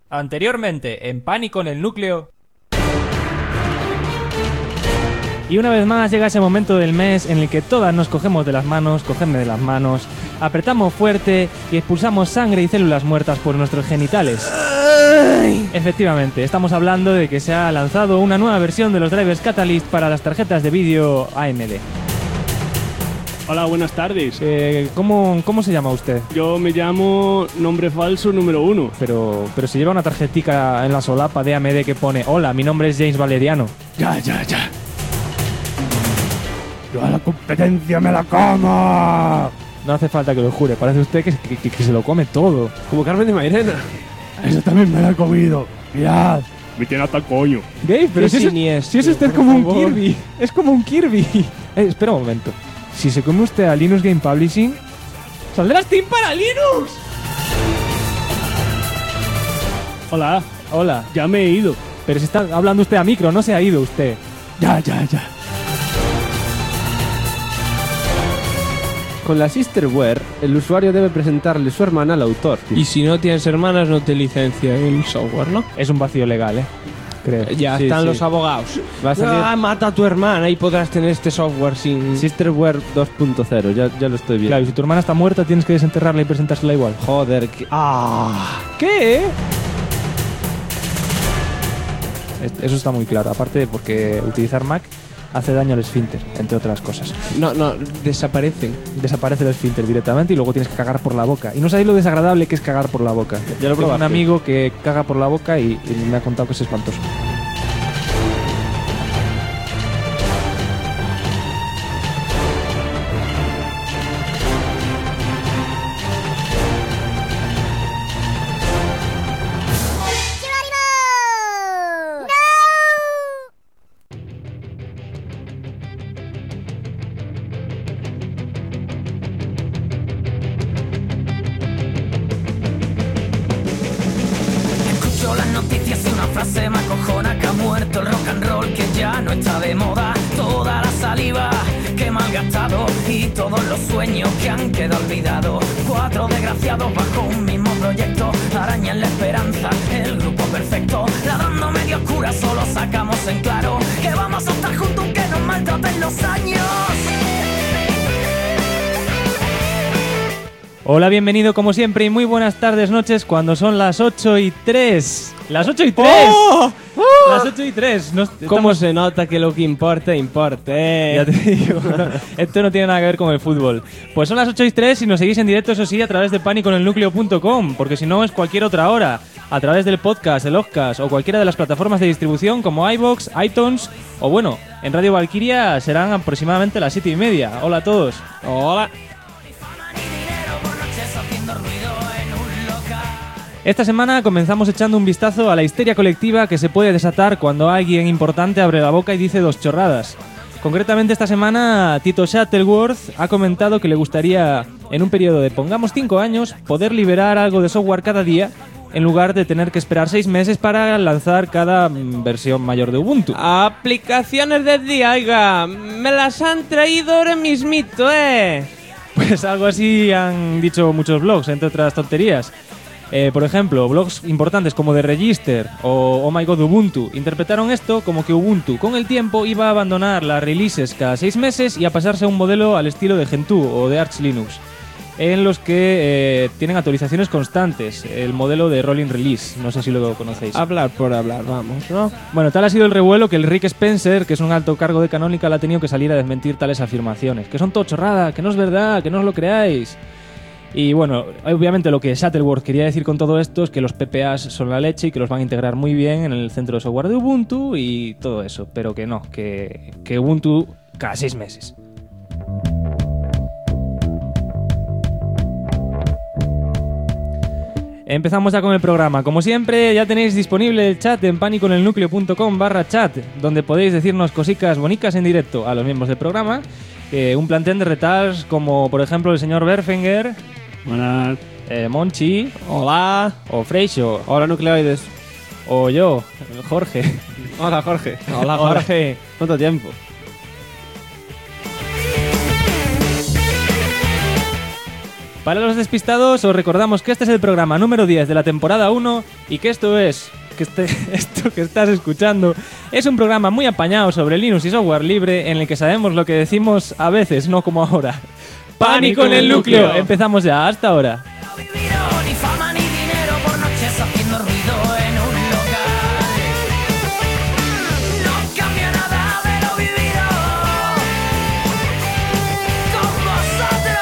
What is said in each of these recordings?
Anteriormente, en Pánico en el Núcleo. Y una vez más llega ese momento del mes en el que todas nos cogemos de las manos, cogerme de las manos, apretamos fuerte y expulsamos sangre y células muertas por nuestros genitales. Efectivamente, estamos hablando de que se ha lanzado una nueva versión de los drivers Catalyst para las tarjetas de vídeo AMD. Hola, buenas tardes. ¿Cómo se llama usted? Yo me llamo Nombre Falso número 1. Pero si lleva una tarjetica en la solapa de AMD que pone: hola, mi nombre es James Valeriano. Ya. Yo a la competencia me la como. No hace falta que lo jure, parece usted que se lo come todo. Como Carmen de Mairena. Eso también me la he comido. Mirad. Me tiene hasta el coño. Dave, pero si es usted como un favor. Kirby. Es como un Kirby. Espera un momento. Si se come usted a Linux Game Publishing, ¡saldrá Steam para Linux! Hola. Ya me he ido. Pero si está hablando usted a micro, no se ha ido usted. Ya. Con la Sisterware, el usuario debe presentarle su hermana al autor. Y si no tienes hermanas, no te licencia el software, ¿no? Es un vacío legal, creo. Ya Sí, están sí. los abogados. Va a salir Mata a tu hermana y podrás tener este software sin... Sisterware 2.0, ya lo estoy viendo. Claro, y si tu hermana está muerta, tienes que desenterrarla y presentársela igual. Joder, ¿Qué? Eso está muy claro. Aparte, porque utilizar Mac hace daño al esfínter, entre otras cosas. No, desaparecen. Desaparece el esfínter directamente y luego tienes que cagar por la boca. Y no sabéis lo desagradable que es cagar por la boca. Ya lo Tengo un probaste. amigo que caga por la boca y me ha contado que es espantoso. Escucho las noticias y una frase me acojona: que ha muerto el rock and roll, que ya no está de moda. Toda la saliva que he malgastado y todos los sueños que han quedado olvidados. 4 desgraciados bajo un mismo proyecto arañan la esperanza, el grupo perfecto. Ladrando medio oscura solo sacamos en claro que vamos a estar juntos aunque nos maltraten los años. Hola, bienvenido como siempre y muy buenas tardes, noches, cuando son las 8:03. ¡Las 8:03! ¡Oh! ¡Las 8:03! ¿Cómo se nota que lo que importa? Ya te digo, esto no tiene nada que ver con el fútbol. Pues son las 8:03 y nos seguís en directo, eso sí, a través de paniconelnucleo.com, porque si no es cualquier otra hora, a través del podcast, el Ozzcast o cualquiera de las plataformas de distribución como iVoox, iTunes o bueno, en Radio Valkyria serán aproximadamente las 7:30. Hola a todos. Hola. Esta semana comenzamos echando un vistazo a la histeria colectiva que se puede desatar cuando alguien importante abre la boca y dice 2 chorradas. Concretamente esta semana Tito Shuttleworth ha comentado que le gustaría, en un periodo de pongamos 5 años, poder liberar algo de software cada día en lugar de tener que esperar 6 meses para lanzar cada versión mayor de Ubuntu. Aplicaciones del día, oiga. Me las han traído ahora mismito, Pues algo así han dicho muchos blogs, entre otras tonterías. Por ejemplo, blogs importantes como The Register o Oh My God Ubuntu interpretaron esto como que Ubuntu con el tiempo iba a abandonar las releases cada 6 meses y a pasarse a un modelo al estilo de Gentoo o de Arch Linux, en los que tienen actualizaciones constantes, el modelo de Rolling Release, no sé si lo conocéis. Hablar por hablar, vamos, ¿no? Bueno, tal ha sido el revuelo que el Rick Spencer, que es un alto cargo de Canonical, ha tenido que salir a desmentir tales afirmaciones, que son todo chorrada, que no es verdad, que no os lo creáis. Y bueno, obviamente lo que Shuttleworth quería decir con todo esto es que los PPAs son la leche y que los van a integrar muy bien en el centro de software de Ubuntu y todo eso, pero que no, que Ubuntu cada 6 meses. Empezamos ya con el programa. Como siempre, ya tenéis disponible el chat en paniconelnucleo.com/chat, donde podéis decirnos cositas bonicas en directo a los miembros del programa. Un plantel de retards como, por ejemplo, el señor Berfinger, Buenas. Monchi, Hola. o Freixo, Hola, nucleoides. o yo, Jorge. Hola, Jorge. Hola, Jorge. ¿Cuánto tiempo? Para los despistados, os recordamos que este es el programa número 10 de la temporada 1 y que esto que estás escuchando es un programa muy apañado sobre Linux y software libre en el que sabemos lo que decimos a veces, no como ahora. ¡Pánico en el núcleo! Empezamos ya, hasta ahora. Ni fama ni dinero por noches haciendo ruido en un local. No cambia nada de lo vivido con vosotros.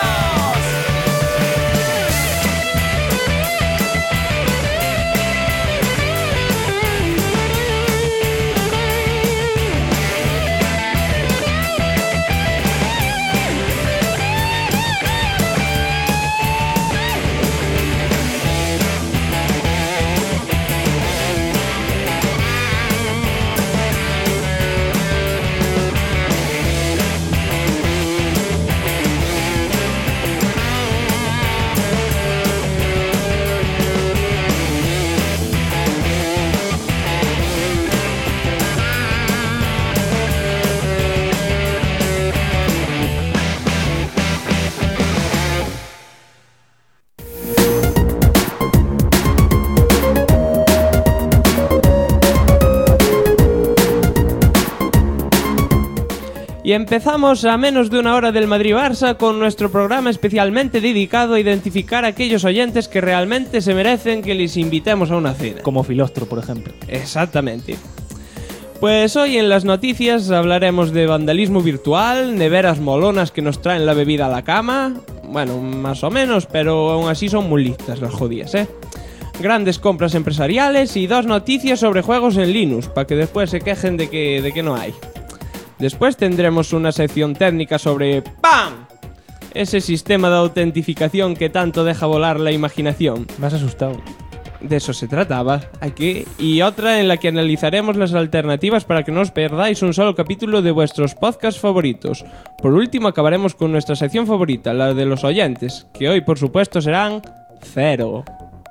Y empezamos a menos de una hora del Madrid-Barça con nuestro programa especialmente dedicado a identificar a aquellos oyentes que realmente se merecen que les invitemos a una cena. Como Filostro, por ejemplo. Exactamente. Pues hoy en las noticias hablaremos de vandalismo virtual, neveras molonas que nos traen la bebida a la cama. Bueno, más o menos, pero aún así son muy listas las jodidas, Grandes compras empresariales y 2 noticias sobre juegos en Linux, para que después se quejen de que no hay. Después tendremos una sección técnica sobre ¡PAM! Ese sistema de autentificación que tanto deja volar la imaginación. Me has asustado. De eso se trataba. Y otra en la que analizaremos las alternativas para que no os perdáis un solo capítulo de vuestros podcasts favoritos. Por último acabaremos con nuestra sección favorita, la de los oyentes, que hoy por supuesto serán 0.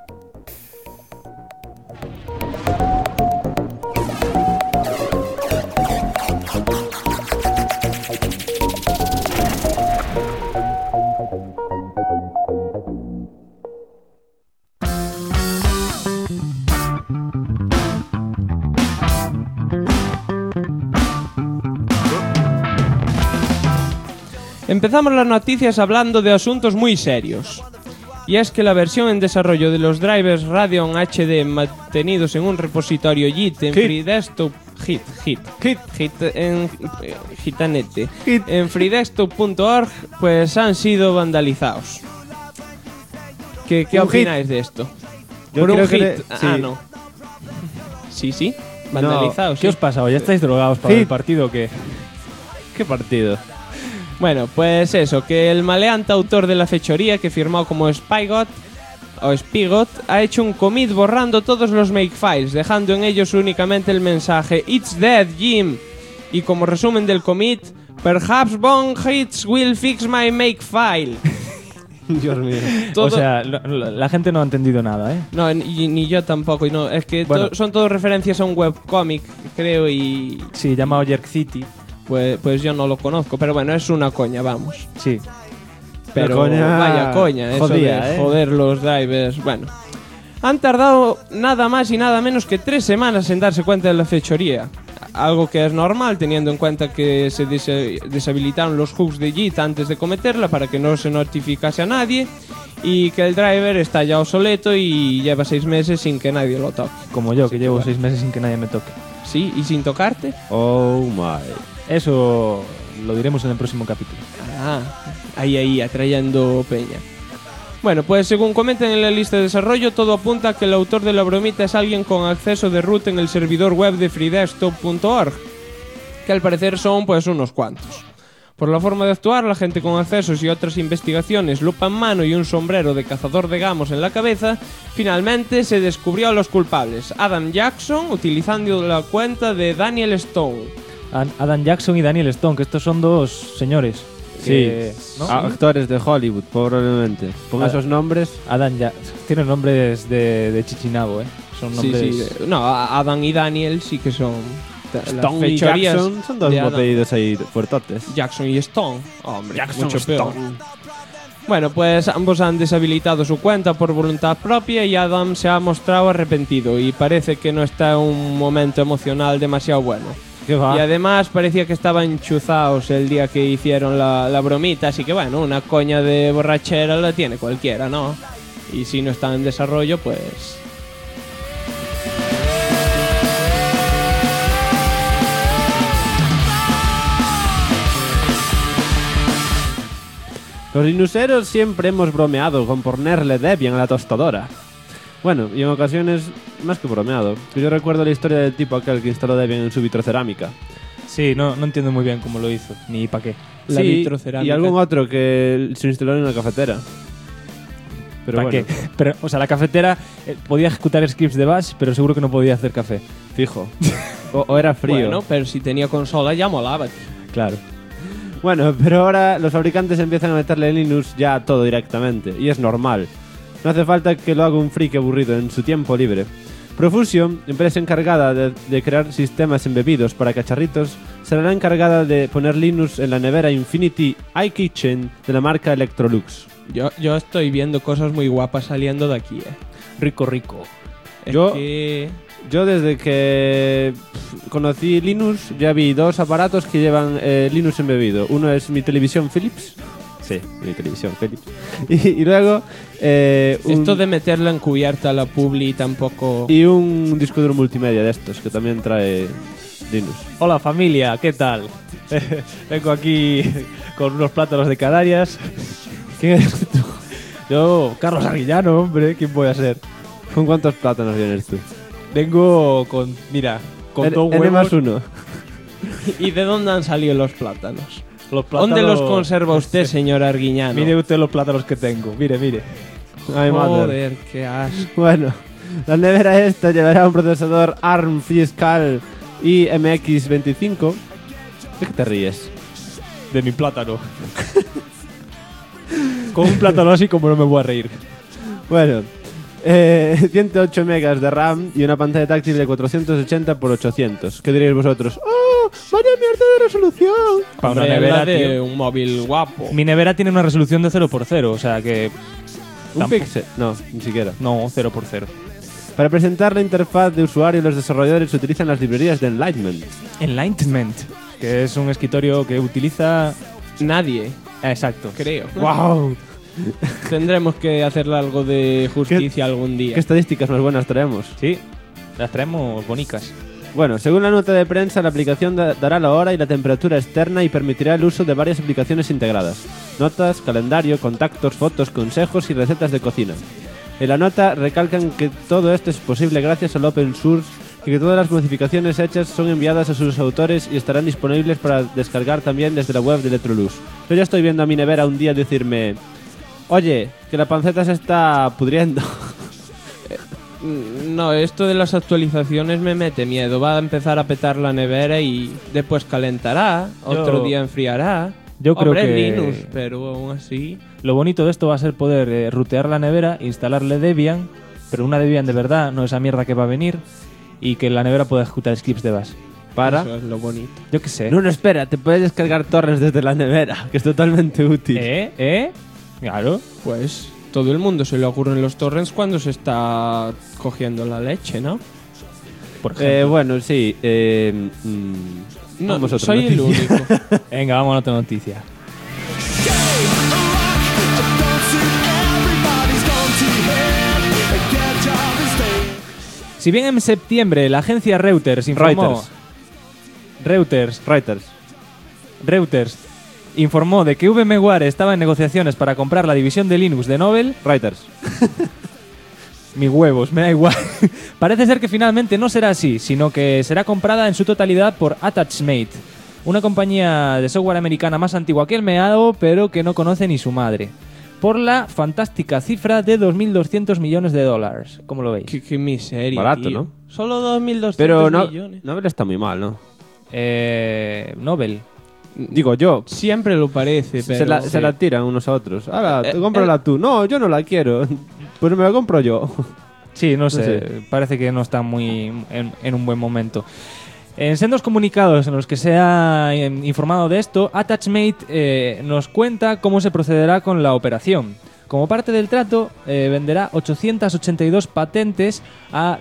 Empezamos las noticias hablando de asuntos muy serios. Y es que la versión en desarrollo de los drivers Radeon HD mantenidos en un repositorio Git en FreeDesktop en freedesktop.org pues han sido vandalizados. ¿Qué opináis de esto? Yo por creo un que hit. sí. No. Sí, vandalizados. ¿Qué os pasa hoy? ¿Estáis drogados para el partido o qué? ¿Qué partido? Bueno, pues eso, que el maleante autor de la fechoría, que firmó como Spigot, ha hecho un commit borrando todos los makefiles, dejando en ellos únicamente el mensaje "It's dead, Jim". Y como resumen del commit, "Perhaps bong hits will fix my makefile". Dios mío. O sea, la gente no ha entendido nada, ¿eh? No, ni yo tampoco. No, es que Bueno. son todas referencias a un webcomic, creo, y Sí, llamado Jerk City. pues yo no lo conozco. Pero bueno, es una coña, vamos. Sí. Pero coña vaya coña, eso jodida, de joder los drivers. Bueno, han tardado nada más y nada menos que 3 semanas en darse cuenta de la fechoría. Algo que es normal teniendo en cuenta que se deshabilitaron los hooks de Git antes de cometerla para que no se notificase a nadie, y que el driver está ya obsoleto y lleva 6 meses sin que nadie lo toque. Como yo, que llevo 6 meses sin que nadie me toque. Sí, y sin tocarte. Oh my. Eso lo diremos en el próximo capítulo. Ah, ahí, atrayendo peña. Bueno, pues según comentan en la lista de desarrollo, todo apunta a que el autor de la bromita es alguien con acceso de root en el servidor web de freedesktop.org, que al parecer son pues unos cuantos. Por la forma de actuar, la gente con accesos y otras investigaciones, lupa en mano y un sombrero de cazador de gamos en la cabeza, finalmente se descubrió a los culpables: Adam Jackson, utilizando la cuenta de Daniel Stone. Adam Jackson y Daniel Stone, que estos son 2 señores. Sí, ¿no? actores de Hollywood, probablemente. Con esos nombres. Adam Jackson. Tienen nombres de Chichinabo, ¿eh? Son nombres... Sí. No, Adam y Daniel sí que son... Stone y Jackson son 2 apellidos ahí fuertotes. Jackson y Stone. Hombre, Jackson mucho peor. Stone. Bueno, pues ambos han deshabilitado su cuenta por voluntad propia y Adam se ha mostrado arrepentido y parece que no está en un momento emocional demasiado bueno. ¿Qué va? Y además parecía que estaban enchuzados el día que hicieron la bromita, así que bueno, una coña de borrachera la tiene cualquiera, ¿no? Y si no está en desarrollo, pues... Los linuxeros siempre hemos bromeado con ponerle Debian a la tostadora. Bueno, y en ocasiones más que bromeado. Yo recuerdo la historia del tipo aquel que instaló Debian en su vitrocerámica. Sí, no entiendo muy bien cómo lo hizo, ni para qué. La Sí, vitrocerámica. y algún otro que se instaló en una cafetera. Pero ¿Para bueno, qué? Pero, o sea, la cafetera podía ejecutar scripts de bash, pero seguro que no podía hacer café. fijo. O era frío. Bueno, pero si tenía consola ya molaba, tío. Claro. Bueno, pero ahora los fabricantes empiezan a meterle Linux ya a todo directamente, y es normal. No hace falta que lo haga un friki aburrido en su tiempo libre. Profusion, empresa encargada de crear sistemas embebidos para cacharritos, será la encargada de poner Linux en la nevera Infinity iKitchen de la marca Electrolux. Yo estoy viendo cosas muy guapas saliendo de aquí, Rico, rico. Es Yo- que... Yo desde que conocí Linux ya vi dos aparatos que llevan Linux embebido. Uno es mi televisión Philips. Sí, mi televisión Philips. Y luego Esto de meterla en cubierta a la publi tampoco... y un disco duro multimedia de estos que también trae Linux. Hola familia, ¿qué tal? Vengo aquí con unos plátanos de Canarias. ¿Quién eres tú? Yo, Carlos Arguillano, hombre, ¿quién voy a ser? ¿Con cuántos plátanos vienes tú? Vengo con, mira, con dos N huevos. más uno. ¿Y de dónde han salido los plátanos? Los plátanos. ¿Dónde los conserva usted, señor Arguiñano? Mire usted los plátanos que tengo, mire, mire. Ay, madre. Joder, qué asco. Bueno, la nevera esta llevará un procesador ARM fiscal iMX25. ¿De qué te ríes? De mi plátano. Con un plátano así como no me voy a reír. Bueno, 108 megas de RAM y una pantalla táctil de 480 x 800. ¿Qué diréis vosotros? ¡Oh! ¡Vaya mierda de resolución! Para una Hombre, nevera, la de tío. un móvil guapo. Mi nevera tiene una resolución de 0x0, o sea que... ¿Un Tampoco. píxel? No, ni siquiera. No, 0x0. Para presentar la interfaz de usuario, los desarrolladores utilizan las librerías de Enlightenment. Enlightenment, que es un escritorio que utiliza... Nadie, Exacto. creo. ¡Wow! Tendremos que hacerle algo de justicia algún día. ¿Qué estadísticas más buenas traemos? Sí, las traemos bonicas. Bueno, según la nota de prensa, la aplicación dará la hora y la temperatura externa y permitirá el uso de varias aplicaciones integradas. Notas, calendario, contactos, fotos, consejos y recetas de cocina. En la nota recalcan que todo esto es posible gracias al open source y que todas las modificaciones hechas son enviadas a sus autores y estarán disponibles para descargar también desde la web de Electrolux. Yo ya estoy viendo a mi nevera un día decirme: oye, que la panceta se está pudriendo. No, esto de las actualizaciones me mete miedo. Va a empezar a petar la nevera y después calentará, otro día enfriará. yo creo Hombre, que- Linux, pero aún así... Lo bonito de esto va a ser poder rutear la nevera, instalarle Debian, pero una Debian de verdad, no esa mierda que va a venir, y que la nevera pueda ejecutar scripts de bash. Para... Eso es lo bonito. Yo qué sé. No, espera, te puedes descargar torrents desde la nevera, que es totalmente útil. Claro. Pues todo el mundo se le ocurren los torrents cuando se está cogiendo la leche, ¿no? Por ejemplo. Bueno, sí. No, vamos a otra soy el noticia. único. Venga, vamos a otra noticia. Si bien en septiembre la agencia Reuters informó... Reuters informó de que VMware estaba en negociaciones para comprar la división de Linux de Novell. Reuters. Mis huevos, me da igual. Parece ser que finalmente no será así, sino que será comprada en su totalidad por Attachmate, una compañía de software americana más antigua que el meado, pero que no conoce ni su madre, por la fantástica cifra de 2.200 millones de dólares. ¿Cómo lo veis? Qué miseria, Barato, tío. ¿no? Solo 2.200 Pero no, millones. Novell está muy mal, ¿no? Novell. Digo yo. Siempre lo parece, pero... Se la tiran unos a otros. Ahora, Eh, cómprala tú. No, yo no la quiero. Pues me la compro yo. Sí, no sé, sé. parece que no está muy en un buen momento. En sendos comunicados en los que se ha informado de esto, Attachmate nos cuenta cómo se procederá con la operación. Como parte del trato, venderá 882 patentes a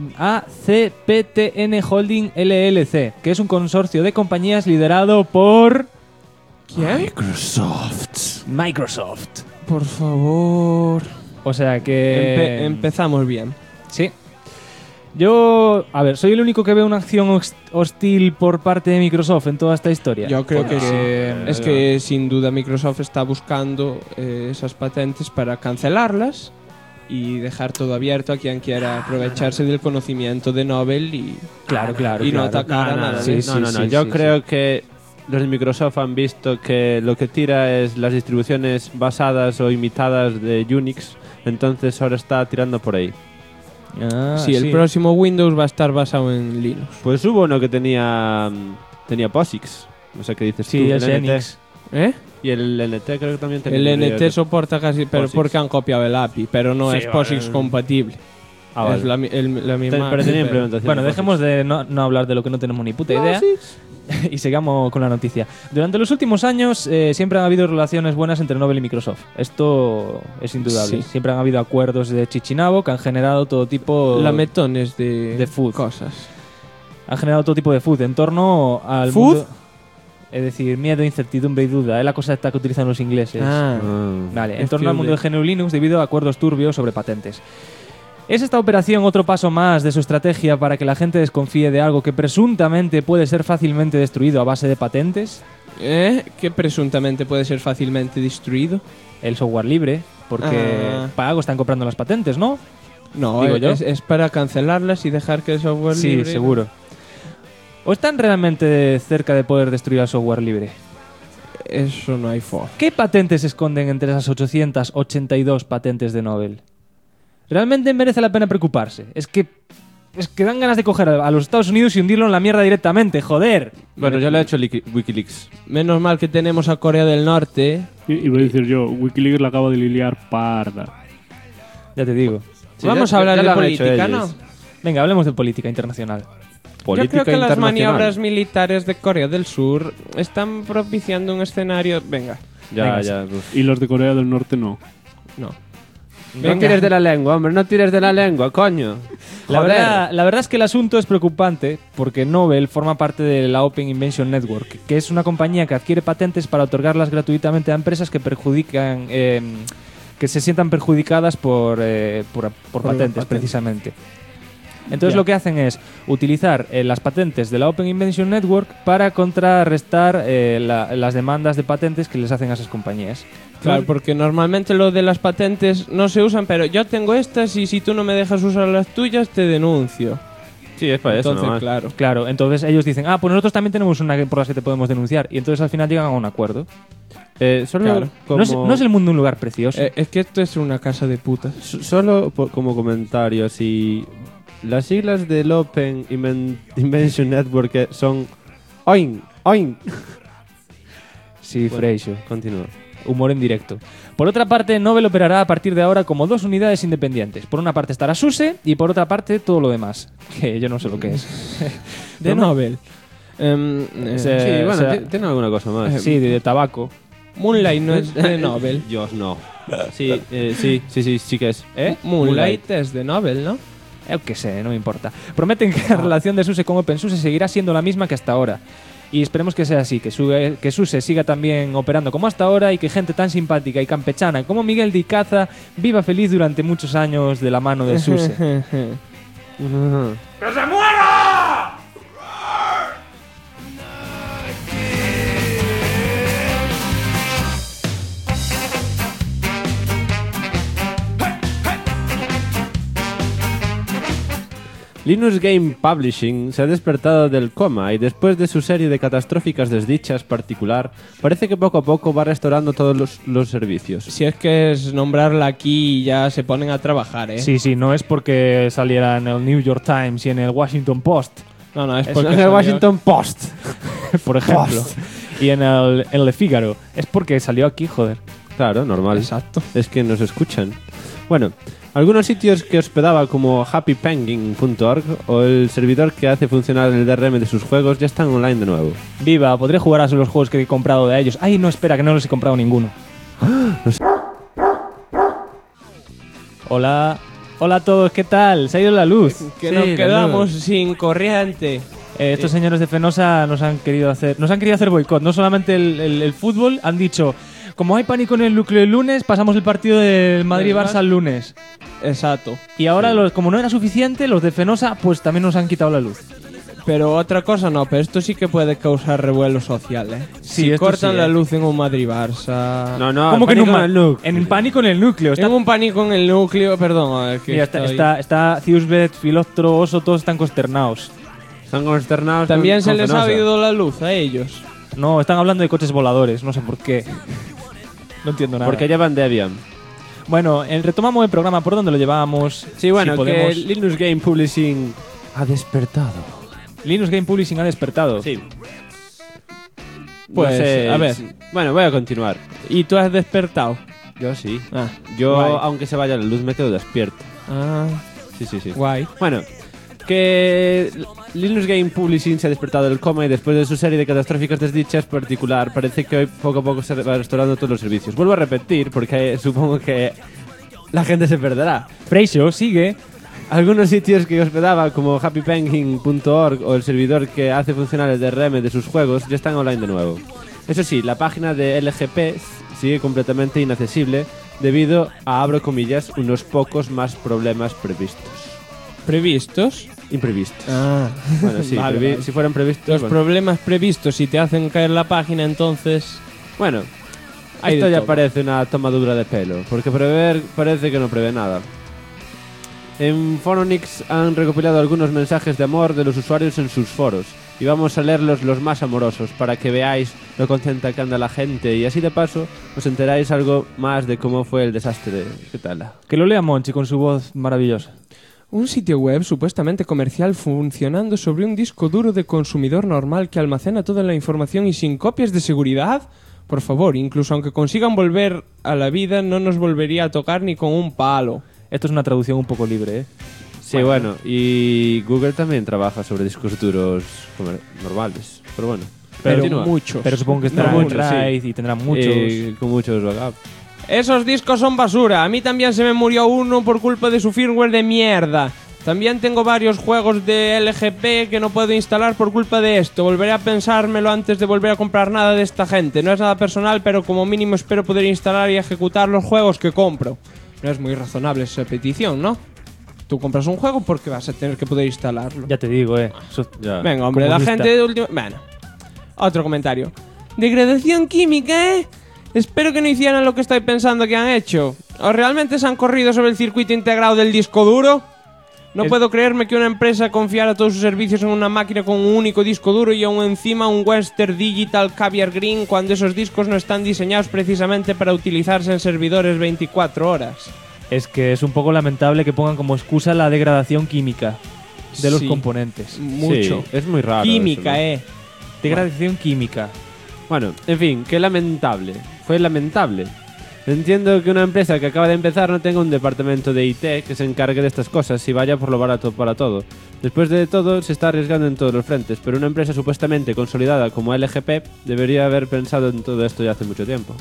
CPTN Holding LLC, que es un consorcio de compañías liderado por... ¿Quién? Microsoft. Por favor. O sea que... Empezamos bien. Sí. Yo, a ver, soy el único que ve una acción hostil por parte de Microsoft en toda esta historia. Yo creo que Porque- sí. Es que sin duda Microsoft está buscando esas patentes para cancelarlas y dejar todo abierto a quien quiera aprovecharse del conocimiento de Nobel y Claro, no atacar a nada. Sí, No. Yo creo que los de Microsoft han visto que lo que tira es las distribuciones basadas o imitadas de Unix, entonces ahora está tirando por ahí. Ah, Sí, el próximo Windows va a estar basado en Linux. Pues hubo uno que tenía POSIX, no sé qué dices Sí, tú, el NT. Xenix. ¿Eh? Y el NT creo que también tenía. El NT soporta casi, pero POSIX. porque han copiado el API, pero no Sí, es POSIX vale. compatible. Ah, vale. Es la misma. Pero tenía implementación. Bueno, de dejemos de no hablar de lo que no tenemos ni puta idea y sigamos con la noticia. Durante los últimos años siempre han habido relaciones buenas entre Nobel y Microsoft. Esto es indudable. Sí. Siempre han habido acuerdos de Chichinabo que han generado todo tipo Lametones de food. cosas. Han generado todo tipo de food en torno al ¿Food? mundo. Es decir, miedo, incertidumbre y duda. Es la cosa esta que utilizan los ingleses. Ah. Vale, en Es torno al fiel mundo de- de GNU Linux debido a acuerdos turbios sobre patentes. ¿Es esta operación otro paso más de su estrategia para que la gente desconfíe de algo que presuntamente puede ser fácilmente destruido a base de patentes? Que presuntamente puede ser fácilmente destruido. El software libre, porque Ah. para algo están comprando las patentes, ¿no? No, Digo yo. es para cancelarlas y dejar que el software Sí, libre. seguro. ¿O están realmente cerca de poder destruir el software libre? Eso no hay forma. ¿Qué patentes se esconden entre esas 882 patentes de Nobel? ¿Realmente merece la pena preocuparse? Es que dan ganas de coger a los Estados Unidos y hundirlo en la mierda directamente, joder. Bueno, ya lo ha hecho Wikileaks. Menos mal que tenemos a Corea del Norte. Y voy a decir yo, Wikileaks la acaba de liar parda. Ya te digo. Sí, Vamos ya- a hablar ya de lo han hecho política, ellos. ¿no? Venga, hablemos de política internacional. Política Yo creo que las internacional. maniobras militares de Corea del Sur están propiciando un escenario. Venga, Ya, Venga, ya. uf. Y los de Corea del Norte no. no. No tires de la lengua, hombre, no tires de la lengua, coño. La Joder. verdad es que el asunto es preocupante porque Nobel forma parte de la Open Invention Network, que es una compañía que adquiere patentes para otorgarlas gratuitamente a empresas que perjudican, que se sientan perjudicadas por patentes, precisamente. Entonces Ya. lo que hacen es utilizar las patentes de la Open Invention Network para contrarrestar las demandas de patentes que les hacen a esas compañías. Claro, porque normalmente lo de las patentes no se usan, pero yo tengo estas y si tú no me dejas usar las tuyas, te denuncio. Sí, es para eso, Entonces, nomás. claro. Claro, entonces ellos dicen, pues nosotros también tenemos una por las que te podemos denunciar. Y entonces al final llegan a un acuerdo. Solo Claro. como, No es el mundo un lugar precioso. Es que esto es una casa de putas. como comentario, si las siglas del Open Invention Network son OIN, OIN. Sí, Freixo. Continúa. Humor en directo. Por otra parte, Nobel operará a partir de ahora como dos unidades independientes. Por una parte estará SUSE y por otra parte todo lo demás. Que yo no sé lo que es. De Nobel. Sí, bueno, tiene alguna cosa más. Sí, de tabaco. Moonlight no es de Nobel. Dios, no. Sí, sí que es. Moonlight es de Nobel, ¿no? Yo qué sé, no me importa. Prometen que la relación de SUSE con OpenSUSE seguirá siendo la misma que hasta ahora. Y esperemos que sea así, que SUSE siga también operando como hasta ahora y que gente tan simpática y campechana como Miguel de Icaza viva feliz durante muchos años de la mano de SUSE. Linux Game Publishing se ha despertado del coma y después de su serie de catastróficas desdichas particular, parece que poco a poco va restaurando todos los servicios. Si es que es nombrarla aquí y ya se ponen a trabajar, ¿eh? Sí, no es porque saliera en el New York Times y en el Washington Post, No, es Es porque en el salió- Washington Post. por ejemplo, y en el Le Figaro. Es porque salió aquí, joder. Claro, normal. Exacto. Es que nos escuchan. Bueno, Algunos sitios que hospedaba como happypenguin.org o el servidor que hace funcionar el DRM de sus juegos ya están online de nuevo. Viva, podré jugar a los juegos que he comprado de ellos. Ay, no, espera, que no los he comprado ninguno. Hola. Hola a todos, ¿qué tal? ¿Se ha ido la luz? Que Sí, nos la quedamos sin corriente. Estos señores de Fenosa nos han querido hacer boicot. No solamente el fútbol, han dicho, como hay pánico en el núcleo el lunes, pasamos el partido del Madrid-Barça el lunes. Exacto. Y ahora, como no era suficiente, los de Fenosa pues también nos han quitado la luz. Pero otra cosa no, pero esto sí que puede causar revuelo social, ¿eh? Sí, si esto cortan sí, la luz en un Madrid-Barça... No, ¿Cómo que en pánico un el núcleo. en pánico en el núcleo? Está, Tengo un pánico en el núcleo, perdón. Que mira, está Ciusbet, Filóptero, Oso, todos están consternados. Están consternados. También con se les ha Fenosa. ido la luz a ellos. No, están hablando de coches voladores, no sé por qué. No entiendo nada. Porque llevan Debian. Bueno, retomamos el programa, ¿por dónde lo llevábamos? Sí, bueno, Si podemos. que Linux Game Publishing ha despertado. Linux Game Publishing ha despertado. Sí. Pues, No sé, a ver. Bueno, voy a continuar. ¿Y tú has despertado? Yo sí. Ah, Yo, guay. aunque se vaya la luz, me quedo despierto. Ah, Sí. guay. Bueno, que Linux Game Publishing se ha despertado del coma y después de su serie de catastróficas desdichas particular, parece que hoy poco a poco se va restaurando todos los servicios. Vuelvo a repetir porque supongo que la gente se perderá. Freixo, sigue. Algunos sitios que hospedaba como happypenguin.org o el servidor que hace funcionar el DRM de sus juegos ya están online de nuevo. Eso sí, la página de LGP sigue completamente inaccesible debido a, abro comillas, unos pocos más problemas previstos. ¿Previstos? Imprevistos. Ah, Bueno, sí, vale. si fueran previstos... Los bueno. problemas previstos, si te hacen caer la página, entonces... Bueno, Hay esto de ya todo. parece una tomadura de pelo, porque prever parece que no prevé nada. En Foronix han recopilado algunos mensajes de amor de los usuarios en sus foros, y vamos a leerlos los más amorosos para que veáis lo contenta que anda la gente, y así de paso os enteráis algo más de cómo fue el desastre. ¿Qué tal? Que lo lea Monchi con su voz maravillosa. Un sitio web supuestamente comercial funcionando sobre un disco duro de consumidor normal que almacena toda la información y sin copias de seguridad. Por favor, incluso aunque consigan volver a la vida, no nos volvería a tocar ni con un palo. Esto es una traducción un poco libre, ¿eh? Sí, bueno, y Google también trabaja sobre discos duros normales, pero bueno. Pero Continúa. muchos. Pero supongo que estará No en muchos, RAID y tendrán muchos. Con muchos backups. Esos discos son basura. A mí también se me murió uno por culpa de su firmware de mierda. También tengo varios juegos de LGP que no puedo instalar por culpa de esto. Volveré a pensármelo antes de volver a comprar nada de esta gente. No es nada personal, pero como mínimo espero poder instalar y ejecutar los juegos que compro. No es muy razonable esa petición, ¿no? Tú compras un juego porque vas a tener que poder instalarlo. Ya te digo, Ya. Venga, hombre, la comunista. gente de último... Bueno, otro comentario. Degradación química, ¿eh? Espero que no hicieran lo que estoy pensando que han hecho. ¿O realmente se han corrido sobre el circuito integrado del disco duro? No puedo creerme que una empresa confiara todos sus servicios en una máquina con un único disco duro y aún encima un Western Digital Caviar Green cuando esos discos no están diseñados precisamente para utilizarse en servidores 24 horas. Es que es un poco lamentable que pongan como excusa la degradación química de los Sí. componentes. Mucho. Sí, es muy raro. Química, eso, ¿no? Degradación química. Bueno, en fin, qué lamentable. Fue lamentable. Entiendo que una empresa que acaba de empezar no tenga un departamento de IT que se encargue de estas cosas y vaya por lo barato para todo. Después de todo, se está arriesgando en todos los frentes, pero una empresa supuestamente consolidada como LGP debería haber pensado en todo esto ya hace mucho tiempo.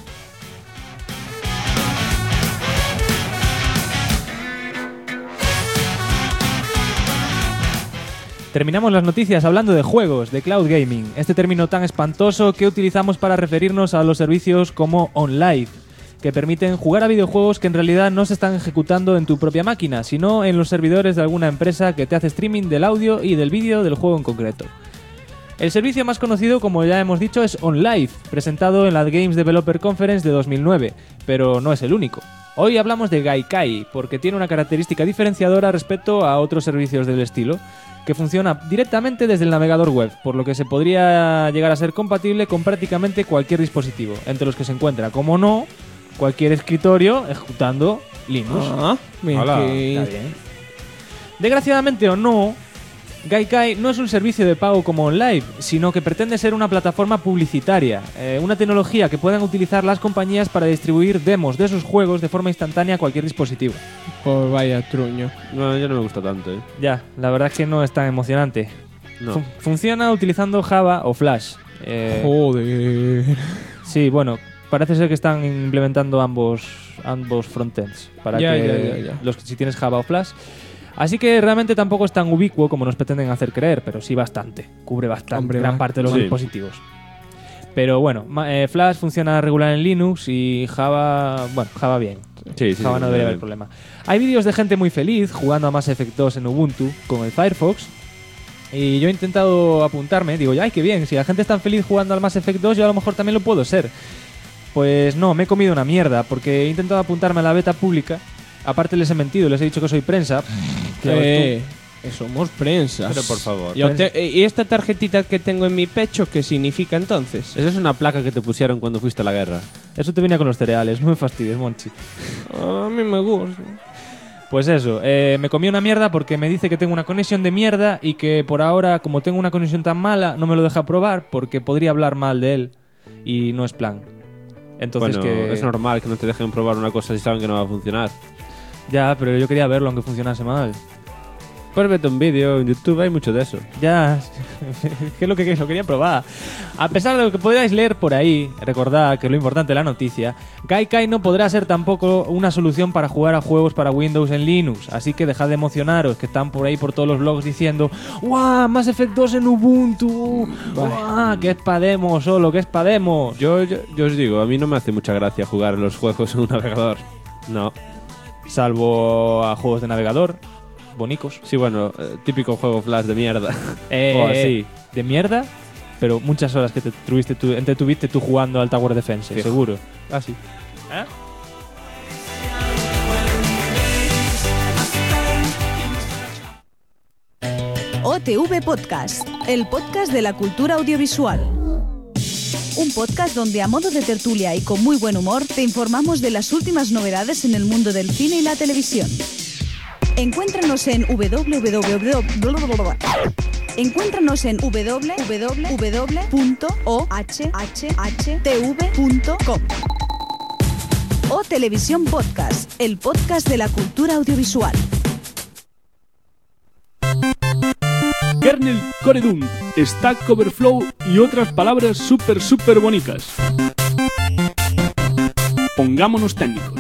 Terminamos las noticias hablando de juegos, de cloud gaming, este término tan espantoso que utilizamos para referirnos a los servicios como OnLive, que permiten jugar a videojuegos que en realidad no se están ejecutando en tu propia máquina, sino en los servidores de alguna empresa que te hace streaming del audio y del vídeo del juego en concreto. El servicio más conocido, como ya hemos dicho, es OnLive, presentado en la Games Developer Conference de 2009, pero no es el único. Hoy hablamos de Gaikai, porque tiene una característica diferenciadora respecto a otros servicios del estilo, que funciona directamente desde el navegador web, por lo que se podría llegar a ser compatible con prácticamente cualquier dispositivo, entre los que se encuentra, como no, cualquier escritorio ejecutando Linux. Ah, mira Hola. que- Está bien. Desgraciadamente o no, Gaikai no es un servicio de pago como OnLive, sino que pretende ser una plataforma publicitaria, una tecnología que puedan utilizar las compañías para distribuir demos de sus juegos de forma instantánea a cualquier dispositivo. Pues vaya truño. No, yo no me gusta tanto, ¿eh? Ya, la verdad es que no es tan emocionante. No. Funciona utilizando Java o Flash. Joder. Sí, bueno, parece ser que están implementando ambos frontends para Ya. si tienes Java o Flash. Así que realmente tampoco es tan ubicuo como nos pretenden hacer creer, pero sí bastante. Cubre bastante, Hombre, gran parte de los sí. dispositivos. Pero bueno, Flash funciona regular en Linux y Java, bueno, Java bien. Sí, Java no debería haber problema. Hay vídeos de gente muy feliz jugando a Mass Effect 2 en Ubuntu con el Firefox. Y yo he intentado apuntarme, digo, ay, qué bien, si la gente es tan feliz jugando al Mass Effect 2, yo a lo mejor también lo puedo ser. Pues no, me he comido una mierda, porque he intentado apuntarme a la beta pública. Aparte les he mentido, les he dicho que soy prensa. Que somos prensa. Pero por favor. ¿Y esta tarjetita que tengo en mi pecho qué significa entonces? Esa es una placa que te pusieron cuando fuiste a la guerra. Eso te venía con los cereales, no me fastidies, Monchi. A mí me gusta. Pues eso, me comí una mierda porque me dice que tengo una conexión de mierda y que por ahora, como tengo una conexión tan mala, no me lo deja probar porque podría hablar mal de él y no es plan. Entonces Bueno, es normal que no te dejen probar una cosa si saben que no va a funcionar. Ya, pero yo quería verlo aunque funcionase mal. Pues vete un vídeo en YouTube, hay mucho de eso. Ya, que es lo que lo quería probar. A pesar de lo que podáis leer por ahí, recordad que lo importante de la noticia, Gaikai no podrá ser tampoco una solución para jugar a juegos para Windows en Linux. Así que dejad de emocionaros, que están por ahí por todos los blogs diciendo ¡Guau! Mass Effect 2 en Ubuntu. ¡Guau! ¡Que es pa' demo solo! ¡Que es pa' demo! Yo os digo, a mí no me hace mucha gracia jugar los juegos en un navegador. No. Salvo a juegos de navegador. Bonicos. Sí, bueno, típico juego Flash de mierda. O así. De mierda, pero muchas horas que te entretuviste tú jugando al Tower Defense, Fijo. seguro. Ah, sí. OTV Podcast, el podcast de la cultura audiovisual. Un podcast donde a modo de tertulia y con muy buen humor te informamos de las últimas novedades en el mundo del cine y la televisión. Encuéntranos en www.ohhtv.com. O Televisión Podcast, el podcast de la cultura audiovisual. Kernel, Core Doom, Stack Overflow y otras palabras súper bonitas. Pongámonos técnicos.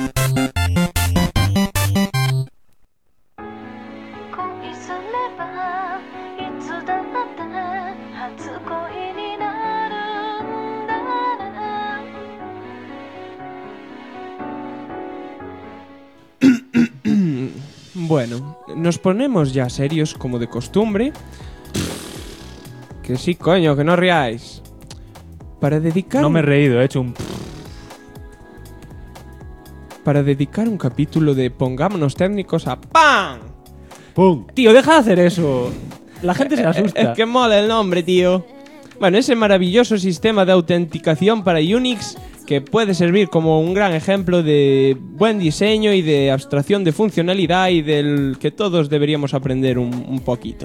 Bueno, nos ponemos ya serios como de costumbre. Que sí, coño, que no riáis. Para dedicar No me he reído, he hecho un... Para dedicar un capítulo de Pongámonos técnicos a ¡Pam! ¡Pum! Tío, deja de hacer eso. La gente se asusta. Es que mola el nombre, tío. Bueno, ese maravilloso sistema de autenticación para Unix que puede servir como un gran ejemplo de buen diseño y de abstracción de funcionalidad y del que todos deberíamos aprender un poquito.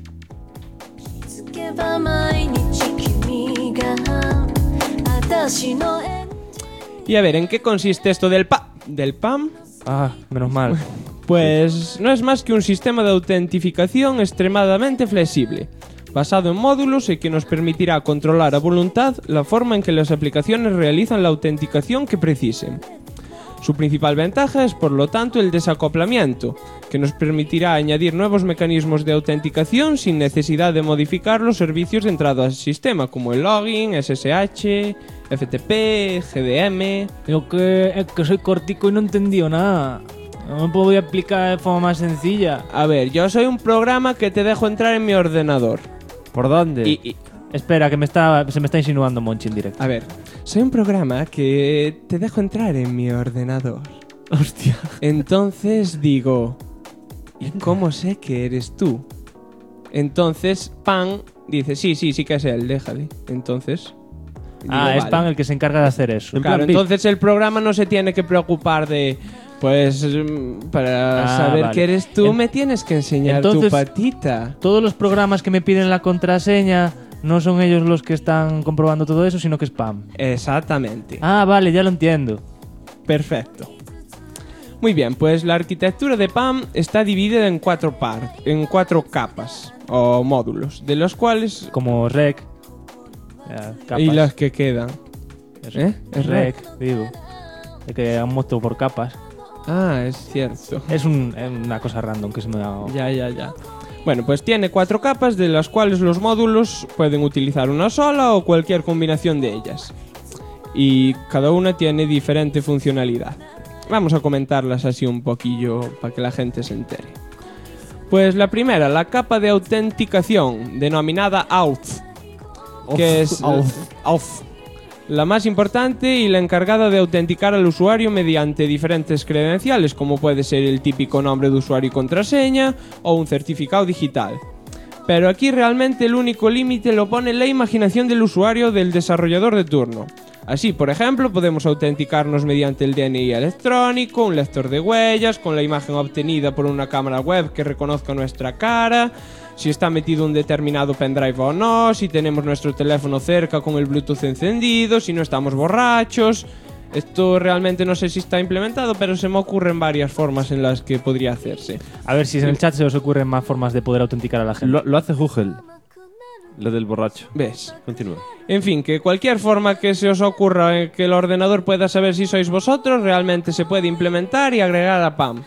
Y a ver, ¿en qué consiste esto del PAM? Ah, menos mal. Pues no es más que un sistema de autentificación extremadamente flexible, basado en módulos y que nos permitirá controlar a voluntad la forma en que las aplicaciones realizan la autenticación que precisen. Su principal ventaja es, por lo tanto, el desacoplamiento, que nos permitirá añadir nuevos mecanismos de autenticación sin necesidad de modificar los servicios de entrada al sistema, como el login, SSH, FTP, GDM... Digo que es que soy cortico y no he entendido nada. No me puedo explicar de forma más sencilla. A ver, yo soy un programa que te dejo entrar en mi ordenador. ¿Por dónde? Y Espera, que se me está insinuando Monchi en directo. a ver, soy un programa que te dejo entrar en mi ordenador. Hostia. Entonces digo, ¿y cómo sé que eres tú? Entonces Pan dice, sí que es él, déjale. Entonces... digo, Ah, es vale. Pan el que se encarga de hacer eso. Claro, entonces el programa no se tiene que preocupar de... Pues para saber vale. que eres tú me tienes que enseñar tu Entonces- patita. Todos los programas que me piden la contraseña no son ellos los que están comprobando todo eso, sino que es spam. Exactamente. Ah, vale, ya lo entiendo. Perfecto. Muy bien, pues la arquitectura de PAM está dividida en cuatro capas o módulos, de los cuales Como rec. Capas. y las que quedan. Es Es rec, digo. De que han muerto por capas. Ah, es cierto. Es una cosa random que se me ha dado. Ya. Bueno, pues tiene 4 capas de las cuales los módulos pueden utilizar una sola o cualquier combinación de ellas. Y cada una tiene diferente funcionalidad. Vamos a comentarlas así un poquillo para que la gente se entere. Pues la primera, la capa de autenticación, denominada Auth, que es Auth, la más importante y la encargada de autenticar al usuario mediante diferentes credenciales, como puede ser el típico nombre de usuario y contraseña o un certificado digital. Pero aquí realmente el único límite lo pone la imaginación del usuario o del desarrollador de turno. Así, por ejemplo, podemos autenticarnos mediante el DNI electrónico, un lector de huellas, con la imagen obtenida por una cámara web que reconozca nuestra cara, si está metido un determinado pendrive o no, si tenemos nuestro teléfono cerca con el Bluetooth encendido, si no estamos borrachos. Esto realmente no sé si está implementado, pero se me ocurren varias formas en las que podría hacerse. A ver si en el chat se os ocurren más formas de poder autenticar a la gente. Lo hace Google. Lo del borracho. ¿Ves? Continúa. En fin, que cualquier forma que se os ocurra que el ordenador pueda saber si sois vosotros, realmente se puede implementar y agregar a PAM.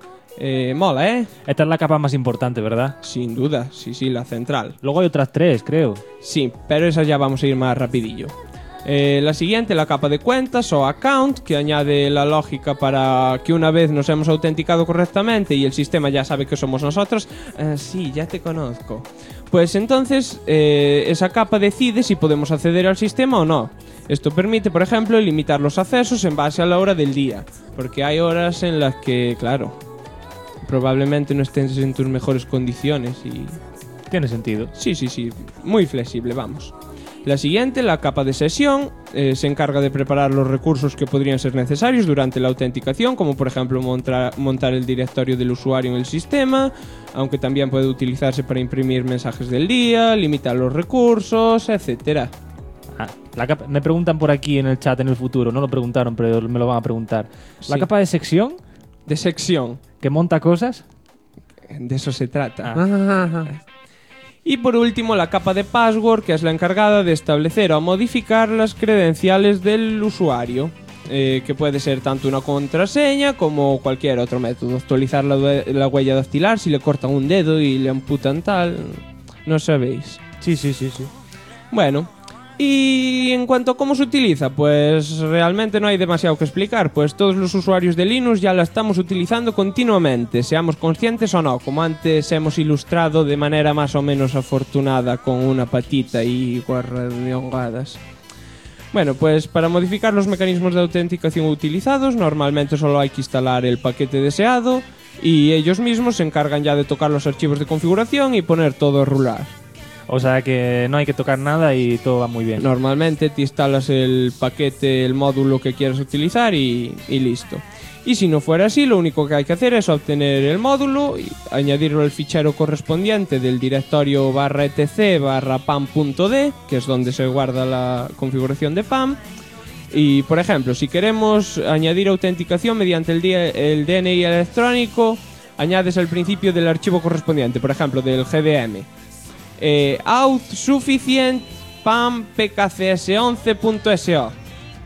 Mola, ¿eh? Esta es la capa más importante, ¿verdad? Sin duda, sí, la central. Luego hay otras 3, creo. Sí, pero esas ya vamos a ir más rapidillo. La siguiente, la capa de cuentas o account, que añade la lógica para que una vez nos hemos autenticado correctamente y el sistema ya sabe que somos nosotros. Sí, ya te conozco. Pues entonces esa capa decide si podemos acceder al sistema o no. Esto permite, por ejemplo, limitar los accesos en base a la hora del día, porque hay horas en las que, claro, probablemente no estés en tus mejores condiciones y... Tiene sentido. Sí, muy flexible, vamos. La siguiente, la capa de sesión, se encarga de preparar los recursos que podrían ser necesarios durante la autenticación, como por ejemplo montar el directorio del usuario en el sistema, aunque también puede utilizarse para imprimir mensajes del día, limitar los recursos, etcétera. Me preguntan por aquí en el chat en el futuro, no lo preguntaron, pero me lo van a preguntar. ¿La Sí. capa de sección De sección, que monta cosas? de eso se trata. Y por último, la capa de password, que es la encargada de establecer o modificar las credenciales del usuario, que puede ser tanto una contraseña como cualquier otro método. Actualizar la huella dactilar si le cortan un dedo y le amputan tal, no sabéis. Sí. Bueno, y en cuanto a cómo se utiliza, pues realmente no hay demasiado que explicar, pues todos los usuarios de Linux ya la estamos utilizando continuamente, seamos conscientes o no, como antes hemos ilustrado de manera más o menos afortunada con una patita y guarradiongadas. Bueno, pues para modificar los mecanismos de autenticación utilizados, normalmente solo hay que instalar el paquete deseado y ellos mismos se encargan ya de tocar los archivos de configuración y poner todo a rular. O sea que no hay que tocar nada y todo va muy bien. Normalmente te instalas el paquete, el módulo que quieras utilizar y listo. Y si no fuera así, lo único que hay que hacer es obtener el módulo y añadirlo al fichero correspondiente del directorio /etc/pam.d, que es donde se guarda la configuración de PAM. Y, por ejemplo, si queremos añadir autenticación mediante el DNI electrónico, añades al principio del archivo correspondiente, por ejemplo, del GDM. Auth sufficient pam pkcs11.so.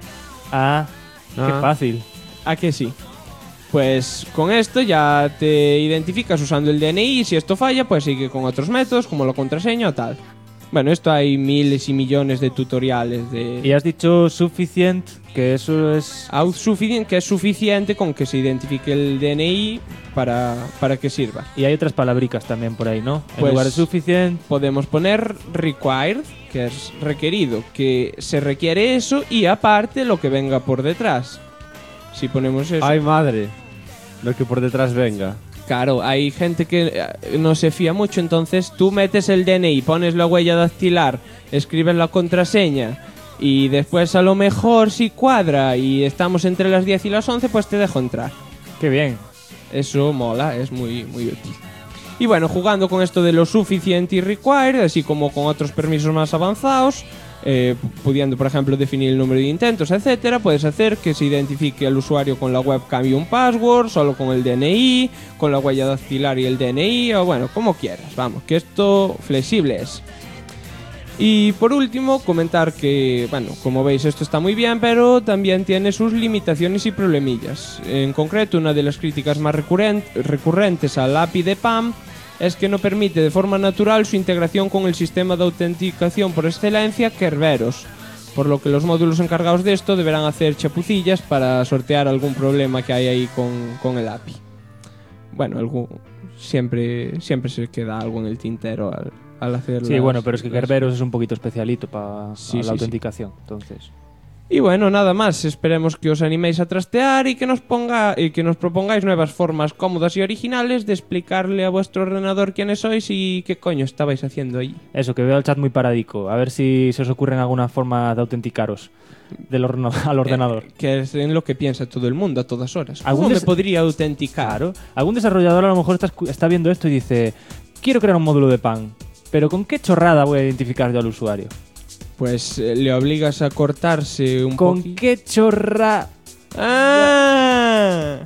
Qué fácil. ¿A que sí? Pues con esto ya te identificas usando el DNI y si esto falla, pues sigue con otros métodos como la contraseña o tal. Bueno, esto hay miles y millones de tutoriales de... Y has dicho sufficient, que eso es... Auth sufficient, que es suficiente con que se identifique el DNI para que sirva. Y hay otras palabricas también por ahí, ¿no? En Pues- lugar de sufficient... Podemos poner required, que es requerido, que se requiere eso y aparte lo que venga por detrás. Si ponemos eso... Ay, madre. Lo que por detrás venga. Claro, hay gente que no se fía mucho, entonces tú metes el DNI, pones la huella dactilar, escribes la contraseña y después a lo mejor si cuadra y estamos entre las 10 y las 11, pues te dejo entrar. Qué bien. Eso mola, es muy, muy útil. Y bueno, jugando con esto de lo suficiente y required, así como con otros permisos más avanzados, pudiendo, por ejemplo, definir el número de intentos, etcétera, puedes hacer que se identifique al usuario con la webcam y un password, solo con el DNI, con la huella dactilar y el DNI, o bueno, como quieras. Vamos, que esto flexible es. Y por último, comentar que, bueno, como veis esto está muy bien, pero también tiene sus limitaciones y problemillas. En concreto, una de las críticas más recurrentes al API de PAM es que no permite de forma natural su integración con el sistema de autenticación por excelencia Kerberos, por lo que los módulos encargados de esto deberán hacer chapucillas para sortear algún problema que hay ahí con el API. Bueno, siempre se queda algo en el tintero al hacer. Sí, bueno, pero es que Kerberos es un poquito especialito para la sí. autenticación, entonces. Y bueno, nada más, esperemos que os animéis a trastear y que nos propongáis nuevas formas cómodas y originales de explicarle a vuestro ordenador quiénes sois y qué coño estabais haciendo ahí. Eso, que veo el chat muy paradico. A ver si se os ocurre alguna forma de autenticaros al ordenador. Que es en lo que piensa todo el mundo a todas horas. ¿Algún ¿Cómo me podría autenticar? Claro. Algún desarrollador a lo mejor está viendo esto y dice: quiero crear un módulo de PAN, pero ¿con qué chorrada voy a identificar yo al usuario? Pues le obligas a cortarse un poco. ¿Con qué chorra? ¡Ah!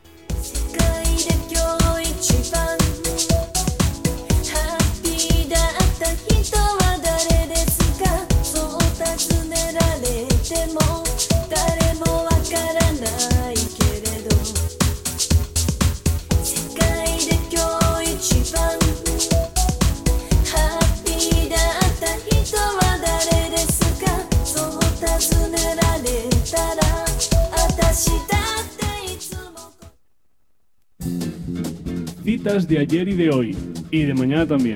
Citas de ayer y de hoy, y de mañana también.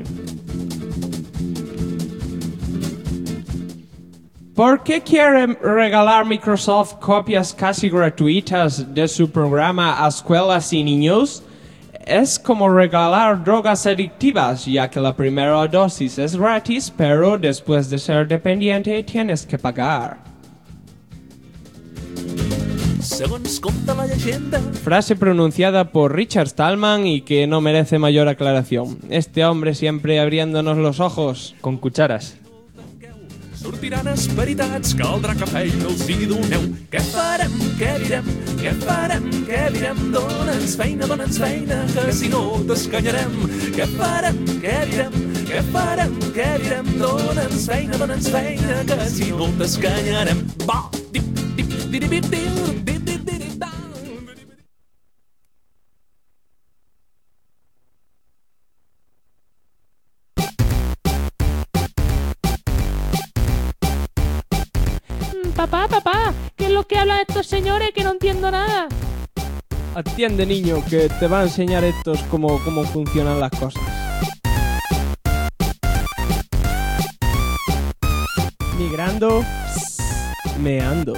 ¿Por qué quieren regalar Microsoft copias casi gratuitas de su programa a escuelas y niños? Es como regalar drogas adictivas, ya que la primera dosis es gratis, pero después de ser dependiente tienes que pagar. Frase pronunciada por Richard Stallman y que no merece mayor aclaración. Este hombre siempre abriéndonos los ojos. Con cucharas. Sortiran esperitats, caldrà que feina els hi doneu. Què farem, què direm, què farem, què direm? Dóna'ns feina, que si no t'escanyarem. Què farem, què direm, què farem, què direm? Dóna'ns feina, que si no t'escanyarem. Va, dip, dip, dip, dip, dip, dip. Papá, ¿qué es lo que hablan estos señores que no entiendo nada? Atiende, niño, que te va a enseñar estos cómo funcionan las cosas. Migrando, meando.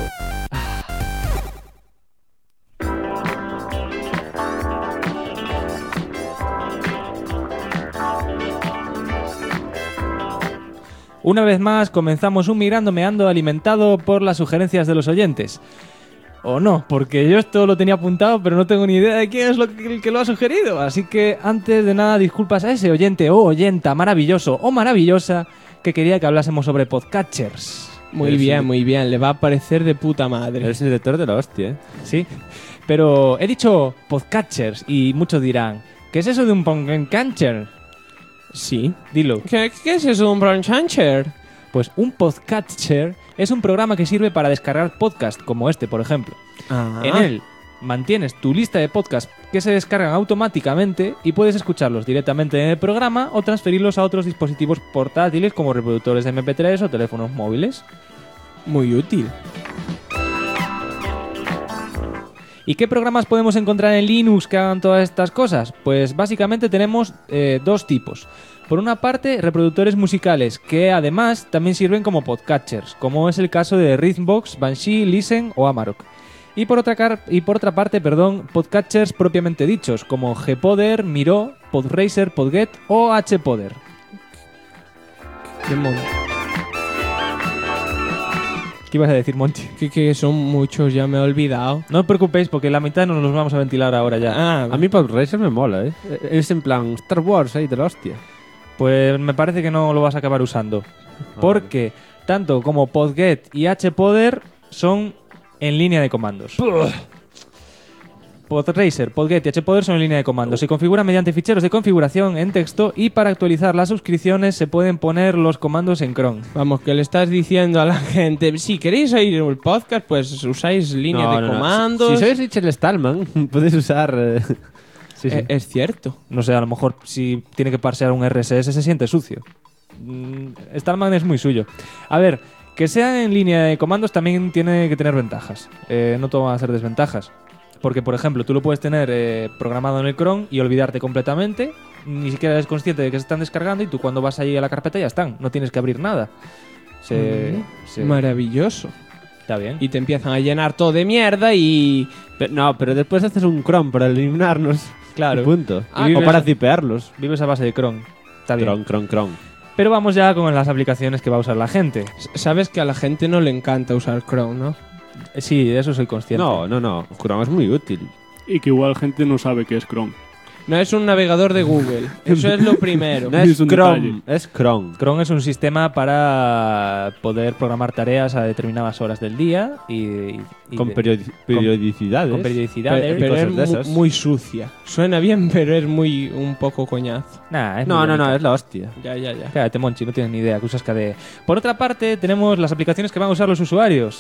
Una vez más comenzamos un Migrando Meando alimentado por las sugerencias de los oyentes. O no, porque yo esto lo tenía apuntado, pero no tengo ni idea de quién es el que lo ha sugerido. Así que antes de nada, disculpas a ese oyente o oyenta maravilloso o maravillosa que quería que hablásemos sobre podcatchers. Muy bien, le va a parecer de puta madre. Eres el director de la hostia, ¿eh? Sí, pero he dicho podcatchers y muchos dirán: ¿qué es eso de un podcatcher? Sí. Dilo. ¿Qué es eso de un podcatcher? Pues un podcatcher es un programa que sirve para descargar podcasts como este, por ejemplo. Ah. En él mantienes tu lista de podcasts que se descargan automáticamente y puedes escucharlos directamente en el programa o transferirlos a otros dispositivos portátiles como reproductores de MP3 o teléfonos móviles. Muy útil. ¿Y qué programas podemos encontrar en Linux que hagan todas estas cosas? Pues básicamente tenemos dos tipos. Por una parte, reproductores musicales, que además también sirven como podcatchers, como es el caso de Rhythmbox, Banshee, Listen o Amarok. Y por otra parte, podcatchers propiamente dichos, como Gpoder, Miro, Podracer, Podget o Hpoder. ¿Qué ibas a decir, Monchi? Que son muchos, ya me he olvidado. No os preocupéis porque la mitad nos los vamos a ventilar ahora ya. Ah, A mí Podracer me mola, ¿eh? Es en plan Star Wars ahí de la hostia. Pues me parece que no lo vas a acabar usando. Porque tanto como Podget y Hpoder son en línea de comandos. Podracer, Podget y Hpoder son en línea de comandos. Se configuran mediante ficheros de configuración en texto y para actualizar las suscripciones se pueden poner los comandos en cron. vamos, que le estás diciendo a la gente, si queréis oír el podcast, pues usáis línea de comandos. Si sois Richard Stallman, podéis usar... sí. Es cierto. No sé, a lo mejor si tiene que parsear un RSS se siente sucio. Stallman es muy suyo. A ver, que sea en línea de comandos también tiene que tener ventajas. No todo van a ser desventajas. Porque, por ejemplo, tú lo puedes tener programado en el cron y olvidarte completamente. Ni siquiera eres consciente de que se están descargando y tú cuando vas ahí a la carpeta ya están. No tienes que abrir nada. Maravilloso. Está bien. Y te empiezan a llenar todo de mierda y... Pero después haces un cron para eliminarnos. Claro. Y punto. Ah, O para zipearlos. Vives a base de cron. Está bien. Cron. Pero vamos ya con las aplicaciones que va a usar la gente. Sabes que a la gente no le encanta usar Chrome, ¿no? Sí, de eso soy consciente. No. Chrome es muy útil. Y que igual gente no sabe qué es Chrome. No es un navegador de Google. Eso es lo primero. No es Es un Chrome, detalle. es Chrome. Cron es un sistema para poder programar tareas a determinadas horas del día y Con de- periodicidades. con periodicidad. Pero cosas es de esas. muy sucia. Suena bien, pero es muy un poco coñazo. Nah, es No, muy bonito. es la hostia. Ya. Cállate, Monchi, no tienes ni idea que usas KDE. Por otra parte, tenemos las aplicaciones que van a usar los usuarios.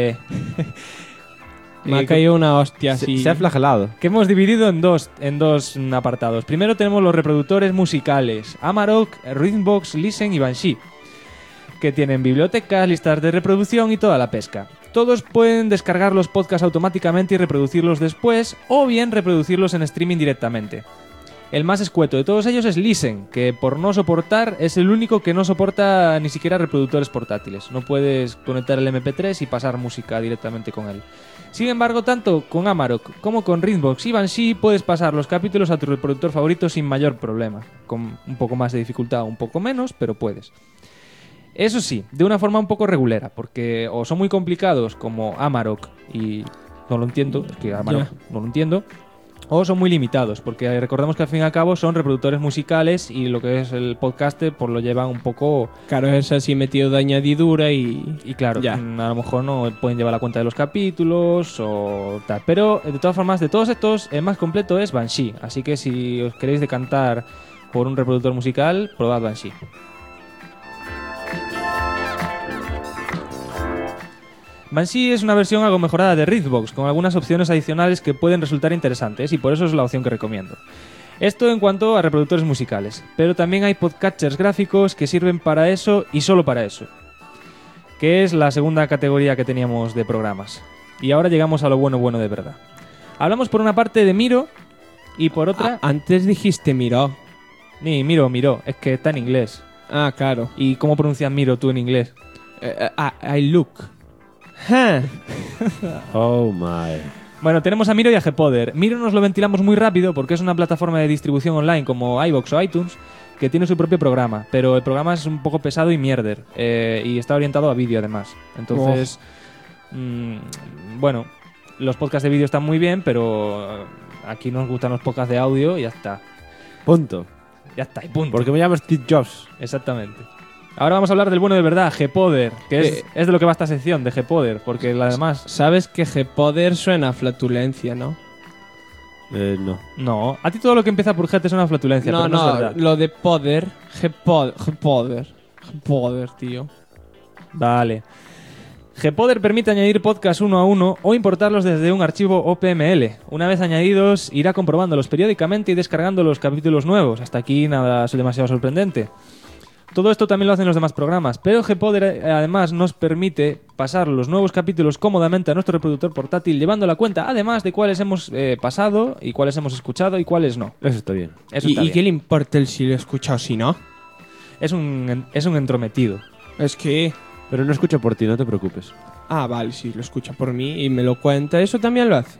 Me ha caído una hostia así. Se ha flagelado. Que hemos dividido en dos apartados. Primero tenemos los reproductores musicales, Amarok, Rhythmbox, Listen y Banshee, que tienen bibliotecas, listas de reproducción y toda la pesca. Todos pueden descargar los podcasts automáticamente y reproducirlos después, o bien reproducirlos en streaming directamente. El más escueto de todos ellos es Listen, que por no soportar es el único que no soporta ni siquiera reproductores portátiles. No puedes conectar el MP3 y pasar música directamente con él. Sin embargo, tanto con Amarok como con Rhythmbox y Banshee puedes pasar los capítulos a tu reproductor favorito sin mayor problema. Con un poco más de dificultad o un poco menos, pero puedes. Eso sí, de una forma un poco regulera, porque o son muy complicados como Amarok y no lo entiendo, que Amarok no lo entiendo, o son muy limitados, porque recordemos que al fin y al cabo son reproductores musicales y lo que es el podcaster pues lo llevan un poco... Claro, es así metido de añadidura Y claro, Ya. a lo mejor no pueden llevar la cuenta de los capítulos o tal. Pero de todas formas, de todos estos, el más completo es Banshee. Así que si os queréis decantar por un reproductor musical, probad Banshee. Banshee es una versión algo mejorada de Rhythmbox, con algunas opciones adicionales que pueden resultar interesantes y por eso es la opción que recomiendo. Esto en cuanto a reproductores musicales, pero también hay podcatchers gráficos que sirven para eso y solo para eso, que es la segunda categoría que teníamos de programas. Y ahora llegamos a lo bueno de verdad. Hablamos por una parte de Miro y por otra... Antes dijiste Miro. Ni Miro, es que está en inglés. Ah, claro. ¿Y cómo pronuncias Miro tú en inglés? I look. Oh my. Bueno, tenemos a Miro y a Gpoder. Miro nos lo ventilamos muy rápido porque es una plataforma de distribución online como iVoox o iTunes que tiene su propio programa, pero el programa es un poco pesado y mierder y está orientado a vídeo además. Entonces, bueno, los podcasts de vídeo están muy bien, pero aquí nos gustan los podcasts de audio y ya está. Punto. Ya está, y punto. Porque me llamo Steve Jobs. Exactamente. Ahora vamos a hablar del bueno de verdad, Gpoder, que es de lo que va esta sección, de Gpoder, porque la demás... Sabes que Gpoder suena a flatulencia, ¿no? No. No, a ti todo lo que empieza por G te suena a flatulencia, pero no es verdad. Lo de poder, Gpoder, tío. Vale. Gpoder permite añadir podcasts uno a uno o importarlos desde un archivo OPML. Una vez añadidos, irá comprobándolos periódicamente y descargando los capítulos nuevos. Hasta aquí nada demasiado sorprendente. Todo esto también lo hacen los demás programas, pero Gpoder además nos permite pasar los nuevos capítulos cómodamente a nuestro reproductor portátil, llevando la cuenta además de cuáles hemos pasado y cuáles hemos escuchado y cuáles no. Eso está bien. Eso ¿Y está bien. qué le importa el si lo he escuchado o si no? Es un entrometido. Es que... Pero no escucho por ti, no te preocupes. Ah, vale, si lo escucha por mí y me lo cuenta, eso también lo hace.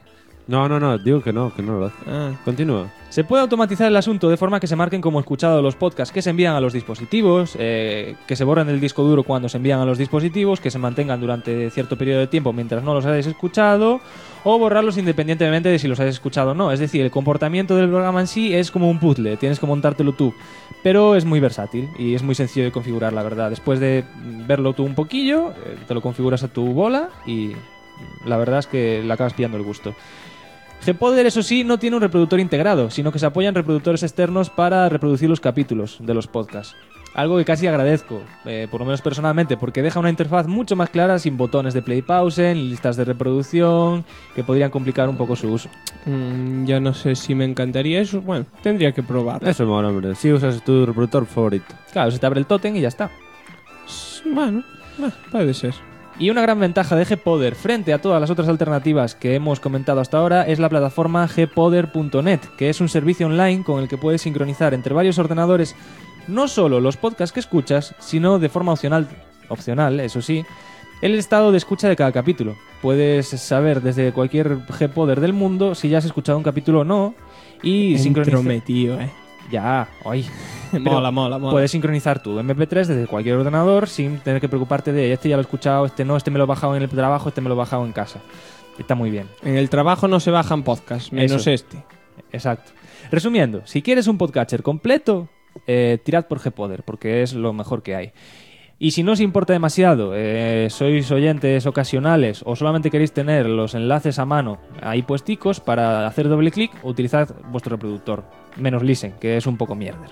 No, digo que no lo hace. Continúa. Se puede automatizar el asunto de forma que se marquen como escuchado los podcasts que se envían a los dispositivos, que se borren del disco duro cuando se envían a los dispositivos, que se mantengan durante cierto periodo de tiempo mientras no los hayáis escuchado, o borrarlos independientemente de si los hayas escuchado o no. Es decir, el comportamiento del programa en sí es como un puzzle, tienes que montártelo tú, pero es muy versátil y es muy sencillo de configurar, la verdad. Después de verlo tú un poquillo, te lo configuras a tu bola y la verdad es que le acabas pillando el gusto. Gpoder, eso sí, no tiene un reproductor integrado, sino que se apoya en reproductores externos para reproducir los capítulos de los podcasts. Algo que casi agradezco, por lo menos personalmente, porque deja una interfaz mucho más clara sin botones de play pause, ni listas de reproducción, que podrían complicar un poco su uso. Yo no sé si me encantaría eso. Bueno, tendría que probar. Eso mola, hombre. Si usas tu reproductor favorito. Claro, se te abre el tótem y ya está. Bueno, puede ser. Y una gran ventaja de Gpoder frente a todas las otras alternativas que hemos comentado hasta ahora es la plataforma gpoder.net, que es un servicio online con el que puedes sincronizar entre varios ordenadores no solo los podcasts que escuchas, sino de forma opcional, eso sí, el estado de escucha de cada capítulo. Puedes saber desde cualquier Gpoder del mundo si ya has escuchado un capítulo o no y sincronizar. Entrometido, Ya, ay. Mola. Puedes sincronizar tu MP3 desde cualquier ordenador sin tener que preocuparte de este ya lo he escuchado, este no, este me lo he bajado en el trabajo, este me lo he bajado en casa. Está muy bien. En el trabajo no se bajan podcasts, menos Eso. este. Exacto. Resumiendo, si quieres un podcatcher completo, tirad por Gpoder, porque es lo mejor que hay. Y si no os importa demasiado, sois oyentes ocasionales o solamente queréis tener los enlaces a mano ahí puesticos para hacer doble clic, utilizad vuestro reproductor. Menos Listen, que es un poco mierder.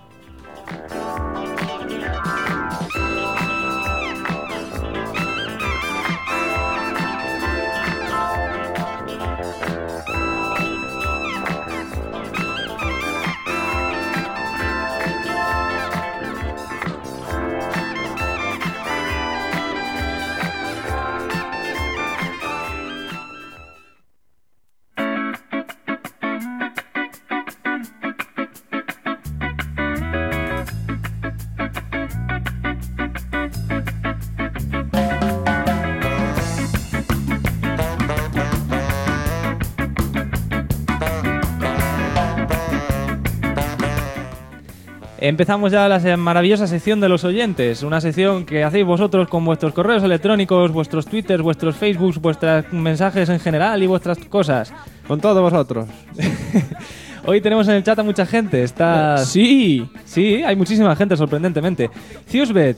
Empezamos ya la maravillosa sección de los oyentes, una sección que hacéis vosotros con vuestros correos electrónicos, vuestros twitters, vuestros facebooks, vuestros mensajes en general y vuestras cosas. Con todos vosotros. Hoy tenemos en el chat a mucha gente. Está... Sí, hay muchísima gente, sorprendentemente. Ciusbet.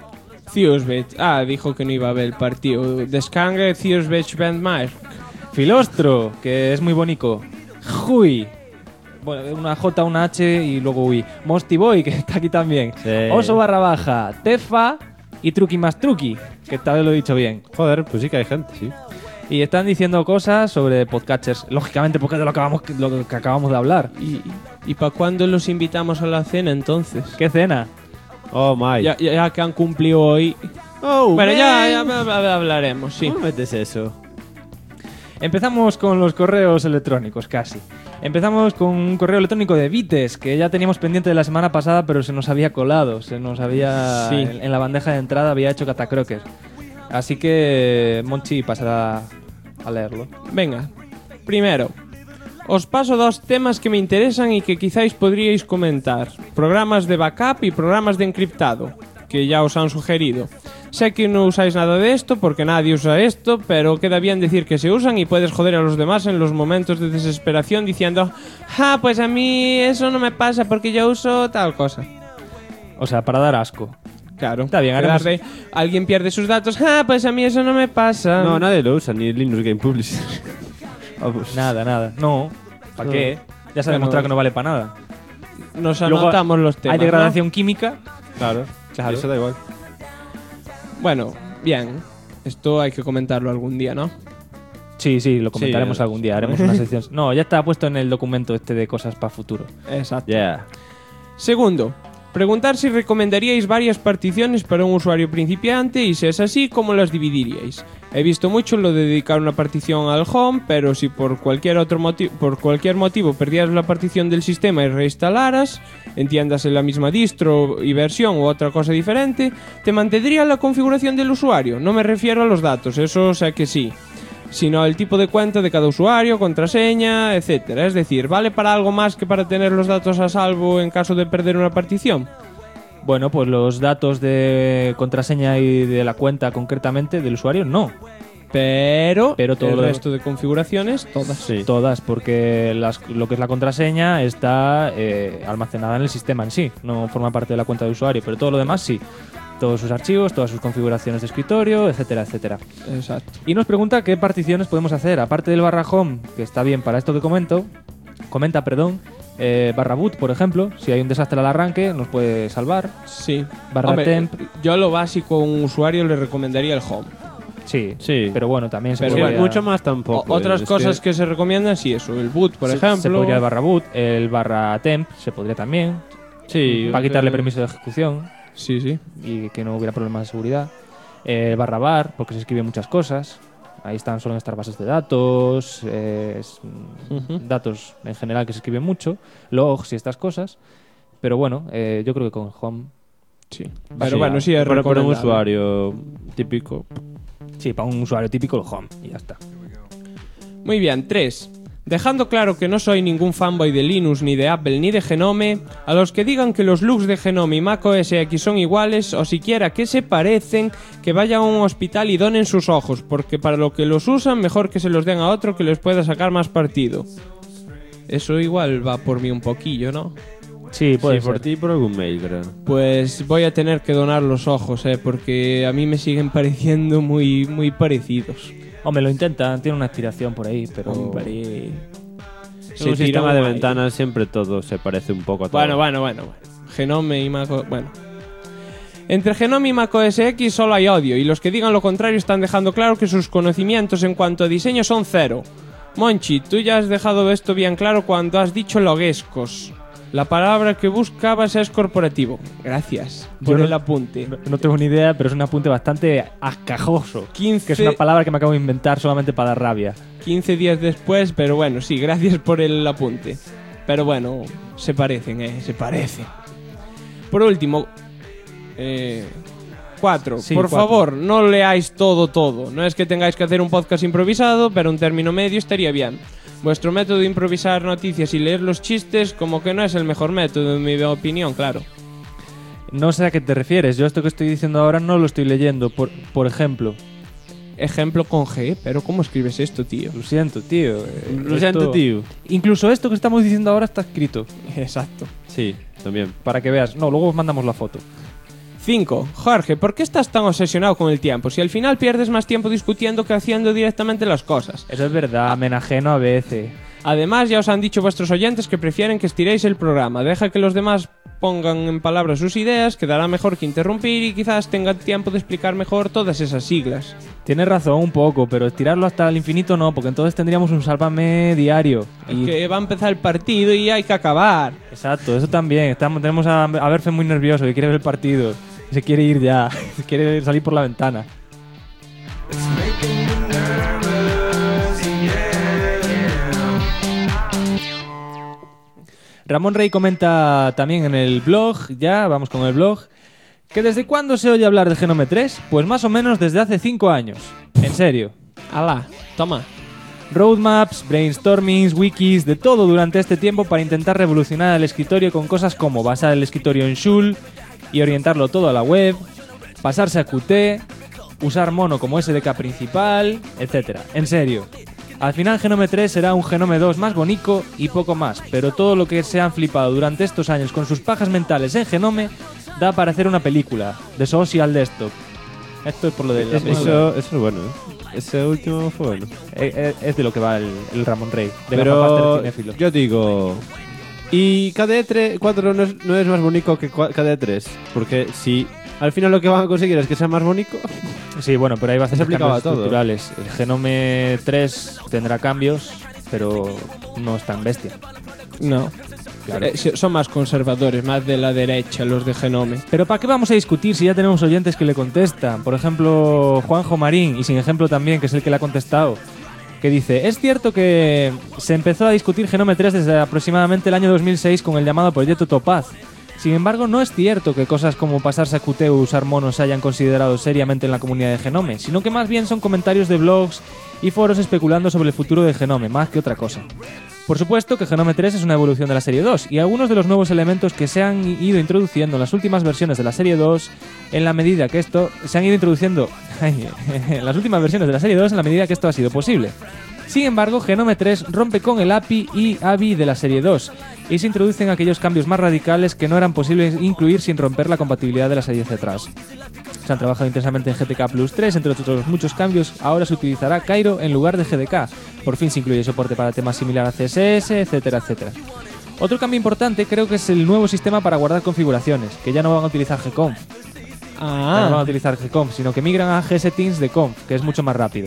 Dijo que no iba a ver el partido. Descangue Ciusbet Bandmark. Filostro, que es muy bonito. Jui. Bueno, una J, una H y luego UI. Mostiboy, que está aquí también. Sí. Oso _, Tefa y Truqui más Truqui, que tal vez lo he dicho bien. Joder, pues sí que hay gente, sí. Y están diciendo cosas sobre podcatchers. Lógicamente, porque es de lo que acabamos de hablar. ¿Y para cuándo los invitamos a la cena entonces? ¿Qué cena? Oh, my. Ya que han cumplido hoy. Bueno, ya hablaremos, sí. ¿Cómo metes eso? Empezamos con los correos electrónicos, casi. Empezamos con un correo electrónico de Vites, que ya teníamos pendiente de la semana pasada, pero se nos había colado. Se nos había... Sí. En la bandeja de entrada había hecho catacroker. Así que Monchi pasará a leerlo. Venga, primero, os paso dos temas que me interesan y que quizás podríais comentar. Programas de backup y programas de encriptado, que ya os han sugerido. Sé que no usáis nada de esto porque nadie usa esto, pero queda bien decir que se usan y puedes joder a los demás en los momentos de desesperación diciendo pues a mí eso no me pasa porque yo uso tal cosa. O sea, para dar asco. Claro, está bien. Haremos... Alguien pierde sus datos, pues a mí eso no me pasa. No, nadie lo usa, ni Linux Game Publisher. Nada. No, ¿para qué? Ya se ha demostrado que no vale para nada. Nos anotamos los temas. Hay degradación química. Claro, eso da igual. Bueno, bien. Esto hay que comentarlo algún día, ¿no? Sí, lo comentaremos algún día. Haremos una sección. No, ya está puesto en el documento este de cosas para futuro. Exacto. Yeah. Segundo, preguntar si recomendaríais varias particiones para un usuario principiante y si es así, ¿cómo las dividiríais? He visto mucho lo de dedicar una partición al home, pero si por cualquier motivo perdieras la partición del sistema y reinstalaras, entiéndase la misma distro y versión u otra cosa diferente, ¿te mantendría la configuración del usuario? No me refiero a los datos, eso sé que sí. sino el tipo de cuenta de cada usuario, contraseña, etcétera. Es decir, ¿vale para algo más que para tener los datos a salvo en caso de perder una partición? Bueno, pues los datos de contraseña y de la cuenta concretamente del usuario, no. Pero todo el lo resto de configuraciones, todas. Sí. Todas, porque lo que es la contraseña está almacenada en el sistema en sí, no forma parte de la cuenta de usuario, pero todo lo demás sí. Todos sus archivos, todas sus configuraciones de escritorio, etcétera, etcétera. Exacto. Y nos pregunta qué particiones podemos hacer, aparte del @home, que está bien para esto que comenta, /boot, por ejemplo, si hay un desastre al arranque, nos puede salvar. Sí. /temp. Yo lo básico a un usuario le recomendaría el home. Sí, Sí. pero bueno, también se Pero podría... Mucho más tampoco. Otras es cosas que se recomiendan, sí, eso. El boot, por ejemplo. Se podría el /boot, el /temp, se podría también, Sí. para quitarle permiso de ejecución Sí, sí. y que no hubiera problemas de seguridad. El /var, porque se escriben muchas cosas. Ahí suelen estar bases de datos, datos en general que se escriben mucho, logs y estas cosas. Pero bueno, yo creo que con home... Sí. Pero bueno, sí, es para un recomendable. usuario típico. Sí, para un usuario típico el home y ya está. Muy bien, 3. Dejando claro que no soy ningún fanboy de Linux, ni de Apple, ni de Genome, a los que digan que los looks de Genome y Mac OS X son iguales, o siquiera que se parecen, que vayan a un hospital y donen sus ojos, porque para lo que los usan, mejor que se los den a otro que les pueda sacar más partido. Eso igual va por mí un poquillo, ¿no? Sí, puede Sí, por ser. ti y por algún mail, creo. Pues voy a tener que donar los ojos, porque a mí me siguen pareciendo muy, muy parecidos. Hombre, lo intentan, tiene una aspiración por ahí, pero... Hombre. En Se un sistema tiran de ahí. ventanas siempre todo se parece un poco a todo. Bueno. Genome y Mac OS... Bueno. Entre Genome y Mac OS X solo hay odio, y los que digan lo contrario están dejando claro que sus conocimientos en cuanto a diseño son cero. Monchi, tú ya has dejado esto bien claro cuando has dicho loguescos. La palabra que buscabas es corporativo. Gracias por el apunte. No tengo ni idea, pero es un apunte bastante ascajoso. 15 Que es una palabra que me acabo de inventar solamente para dar rabia. 15 días después, pero bueno, sí, gracias por el apunte. Pero bueno, se parecen, se parecen. Por último, 4. Sí, Por 4. favor, no leáis todo. No es que tengáis que hacer un podcast improvisado, pero un término medio estaría bien. Vuestro método de improvisar noticias y leer los chistes como que no es el mejor método, en mi opinión, claro. No sé a qué te refieres. Yo esto que estoy diciendo ahora no lo estoy leyendo. Por ejemplo... Ejemplo con G, pero ¿cómo escribes esto, tío? Lo siento, tío. Lo siento, tío. Incluso esto que estamos diciendo ahora está escrito. Exacto. Sí, también. Para que veas. No, luego os mandamos la foto. 5. Jorge, ¿por qué estás tan obsesionado con el tiempo? Si al final pierdes más tiempo discutiendo que haciendo directamente las cosas. Eso es verdad, me enajeno a veces. Además, ya os han dicho vuestros oyentes que prefieren que estiréis el programa. Deja que los demás pongan en palabras sus ideas, quedará mejor que interrumpir y quizás tenga tiempo de explicar mejor todas esas siglas. Tienes razón un poco, pero estirarlo hasta el infinito no, porque entonces tendríamos un sálvame diario. Es que va a empezar el partido y hay que acabar. Exacto, eso también. Tenemos a Berfe muy nervioso, que quiere ver el partido. Se quiere ir ya, se quiere salir por la ventana. Ramón Rey comenta también en el blog, ya vamos con el blog, que ¿desde cuándo se oye hablar de Genome 3? Pues más o menos desde hace 5 años. En serio. Alá, toma. Roadmaps, brainstormings, wikis, de todo durante este tiempo para intentar revolucionar el escritorio con cosas como basar el escritorio en Joule y orientarlo todo a la web, pasarse a Qt, usar Mono como SDK principal, etc. En serio. Al final Genome 3 será un Genome 2 más bonito y poco más, pero todo lo que se han flipado durante estos años con sus pajas mentales en Genome da para hacer una película de Social Desktop. Esto es por lo de la película. Eso es bueno, Ese último fue bueno. Es de lo que va el Ramón Rey, de Pero Gafapaster cinéfilo. yo digo... ¿Y KDE 4 no es más bonito que KDE 3? Porque si al final lo que van a conseguir es que sea más bonito... Sí, bueno, pero hay bastantes aplicaba cambios a todo. estructurales. El Genome 3 tendrá cambios, pero no es tan bestia. No. Claro. Son más conservadores, más de la derecha los de Genome. Pero ¿para qué vamos a discutir si ya tenemos oyentes que le contestan? Por ejemplo, Juanjo Marín, y sin ejemplo también, que es el que le ha contestado, que dice: es cierto que se empezó a discutir Genome 3 desde aproximadamente el año 2006 con el llamado Proyecto Topaz, Sin embargo, no es cierto que cosas como pasarse a Qt o usar monos se hayan considerado seriamente en la comunidad de Genome, sino que más bien son comentarios de blogs y foros especulando sobre el futuro de Genome, más que otra cosa. Por supuesto que Genome 3 es una evolución de la serie 2, y algunos de los nuevos elementos que se han ido introduciendo en las últimas versiones de la serie 2, en la medida que esto se han ido introduciendo en las últimas versiones de la serie 2 en la medida que esto ha sido posible. Sin embargo, Genome 3 rompe con el API y ABI de la serie 2 y se introducen aquellos cambios más radicales que no eran posibles incluir sin romper la compatibilidad de la serie hacia atrás. Se han trabajado intensamente en GTK Plus 3, entre otros muchos cambios. Ahora se utilizará Cairo en lugar de GDK. Por fin se incluye soporte para temas similar a CSS, etcétera, etcétera. Otro cambio importante creo que es el nuevo sistema para guardar configuraciones, que ya no van a utilizar gconf. Ya no van a utilizar gconf, sino que migran a gsettings de conf, que es mucho más rápido.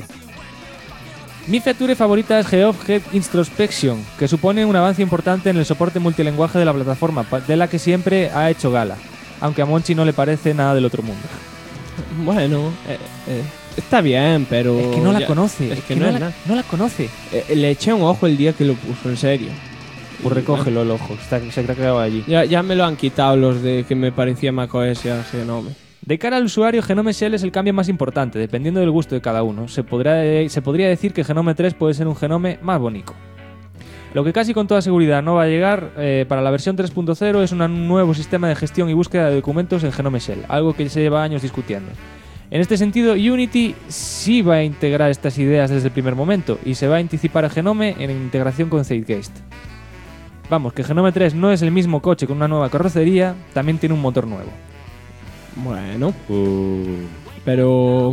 Mi feature favorita es GeoffGet Introspection, que supone un avance importante en el soporte multilenguaje de la plataforma, de la que siempre ha hecho gala, aunque a Monchi no le parece nada del otro mundo. Bueno, está bien, pero... Es que no la conoce, Es que no es nada. no la conoce. Le eché un ojo el día que lo puso, en serio. Pues recógelo el ojo, se te ha quedado allí. Ya me lo han quitado los de que me parecía macOS a Genome. De cara al usuario, Genome Shell es el cambio más importante, dependiendo del gusto de cada uno. Se podría decir que Genome 3 puede ser un Genome más bonito. Lo que casi con toda seguridad no va a llegar para la versión 3.0 es un nuevo sistema de gestión y búsqueda de documentos en Genome Shell, algo que se lleva años discutiendo. En este sentido, Unity sí va a integrar estas ideas desde el primer momento y se va a anticipar a Genome en integración con Zeitgeist. Vamos, que Genome 3 no es el mismo coche con una nueva carrocería, también tiene un motor nuevo. Bueno, pero...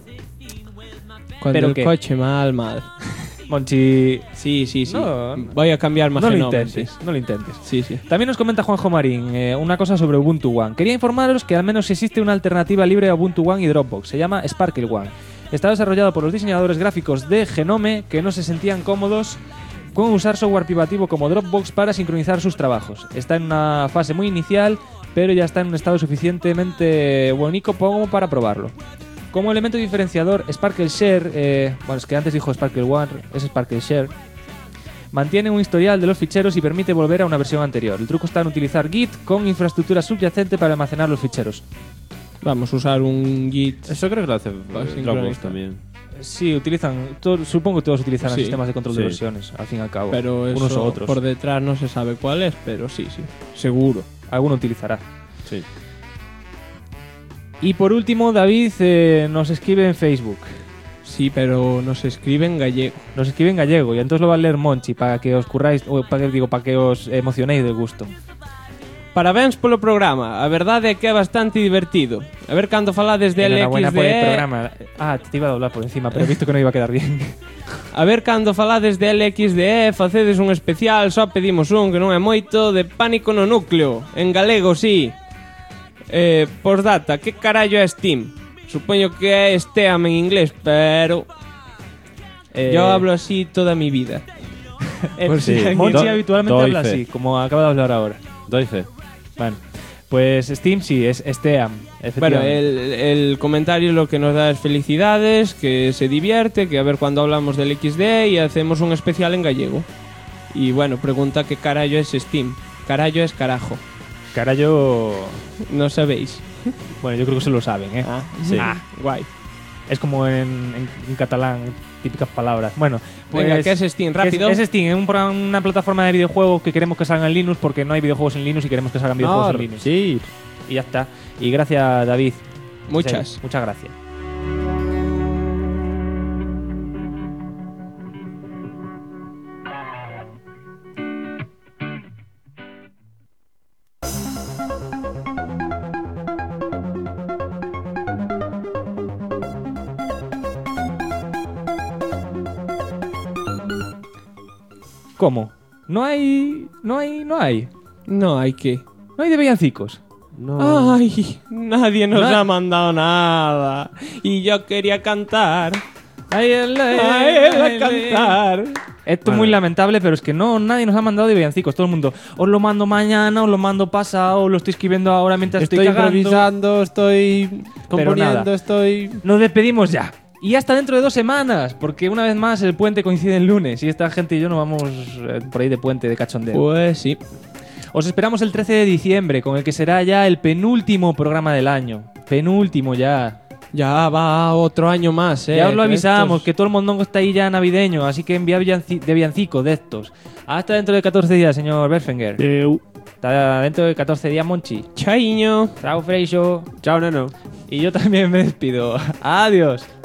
Cuando ¿Pero el qué? coche mal. Monchi... Sí. No, Voy a cambiar más no lo Genome, intentes, sí. no lo intentes. Sí. También nos comenta Juanjo Marín una cosa sobre Ubuntu One. Quería informaros que al menos existe una alternativa libre a Ubuntu One y Dropbox. Se llama Sparkle One. Está desarrollado por los diseñadores gráficos de Genome que no se sentían cómodos con usar software privativo como Dropbox para sincronizar sus trabajos. Está en una fase muy inicial, pero ya está en un estado suficientemente bonito como para probarlo. Como elemento diferenciador, Sparkle Share, bueno, es que antes dijo Sparkle One, es Sparkle Share, mantiene un historial de los ficheros y permite volver a una versión anterior. El truco está en utilizar Git con infraestructura subyacente para almacenar los ficheros. Vamos a usar un Git. Eso creo que lo hace Dropbox sincronista. también. Sí, supongo que todos utilizarán Sí, sistemas de control de sí. versiones, al fin y al cabo. Pero eso unos o otros. por detrás no se sabe cuál es, pero sí, seguro. Alguno utilizará. Sí. Y por último, David nos escribe en Facebook. Sí, pero nos escribe en gallego. Nos escribe en gallego y entonces lo va a leer Monchi para que os curráis, o para que os emocionéis del gusto. Parabéns polo programa. A verdade é que é bastante divertido. A ver cando falades de Enhorabuena por el LXDE. programa. Ah, te iba a doblar por encima, pero he visto que no iba a quedar bien. A ver cando falades de LXDE, facedes un especial, só pedimos un que non é moito, de Pánico no Núcleo. En galego, sí. Postdata, que carallo é Steam? Supoño que é Steam en inglés, pero... Yo hablo así toda mi vida. Pues sí. Monchi Do- habitualmente doy habla fe. así, como acaba de hablar ahora. Doy fe. Bueno, pues Steam sí, es Steam, Bueno, efectivamente. el comentario lo que nos da es felicidades, que se divierte, que a ver cuando hablamos del XD y hacemos un especial en gallego. Y bueno, pregunta qué carallo es Steam. Carallo es carajo. Carallo... No sabéis. Bueno, yo creo que se lo saben, ¿eh? Sí. Guay. Es como en catalán, típicas palabras. Bueno, pues... Venga, ¿qué es Steam? Rápido. Es Steam, una plataforma de videojuegos que queremos que salgan en Linux porque no hay videojuegos en Linux y queremos que salgan videojuegos en Linux. Sí. Y ya está. Y gracias, David. Muchas. Sí, muchas gracias. ¿Cómo? No hay qué. No hay de villancicos. No. Ay, nadie nos ha mandado nada. Y yo quería cantar. Cantar. Esto es muy lamentable, pero es que nadie nos ha mandado de villancicos. Todo el mundo, os lo mando mañana, os lo mando pasado, os lo estoy escribiendo ahora mientras Estoy cagando. improvisando, estoy Pero nada. componiendo, estoy... Nos despedimos ya. Y hasta dentro de 2 semanas, porque una vez más el puente coincide en lunes y esta gente y yo nos vamos por ahí de puente, de cachondeo. Pues sí. Os esperamos el 13 de diciembre, con el que será ya el penúltimo programa del año. Penúltimo ya. Ya va otro año más, Ya os lo avisamos, Estos- que todo el mondongo está ahí ya navideño, así que enviad de villancicos de estos. Hasta dentro de 14 días, señor Berfenger. Hasta dentro de 14 días, Monchi. Chaiño. Chao, Freixo. Chao, neno. Y yo también me despido. Adiós.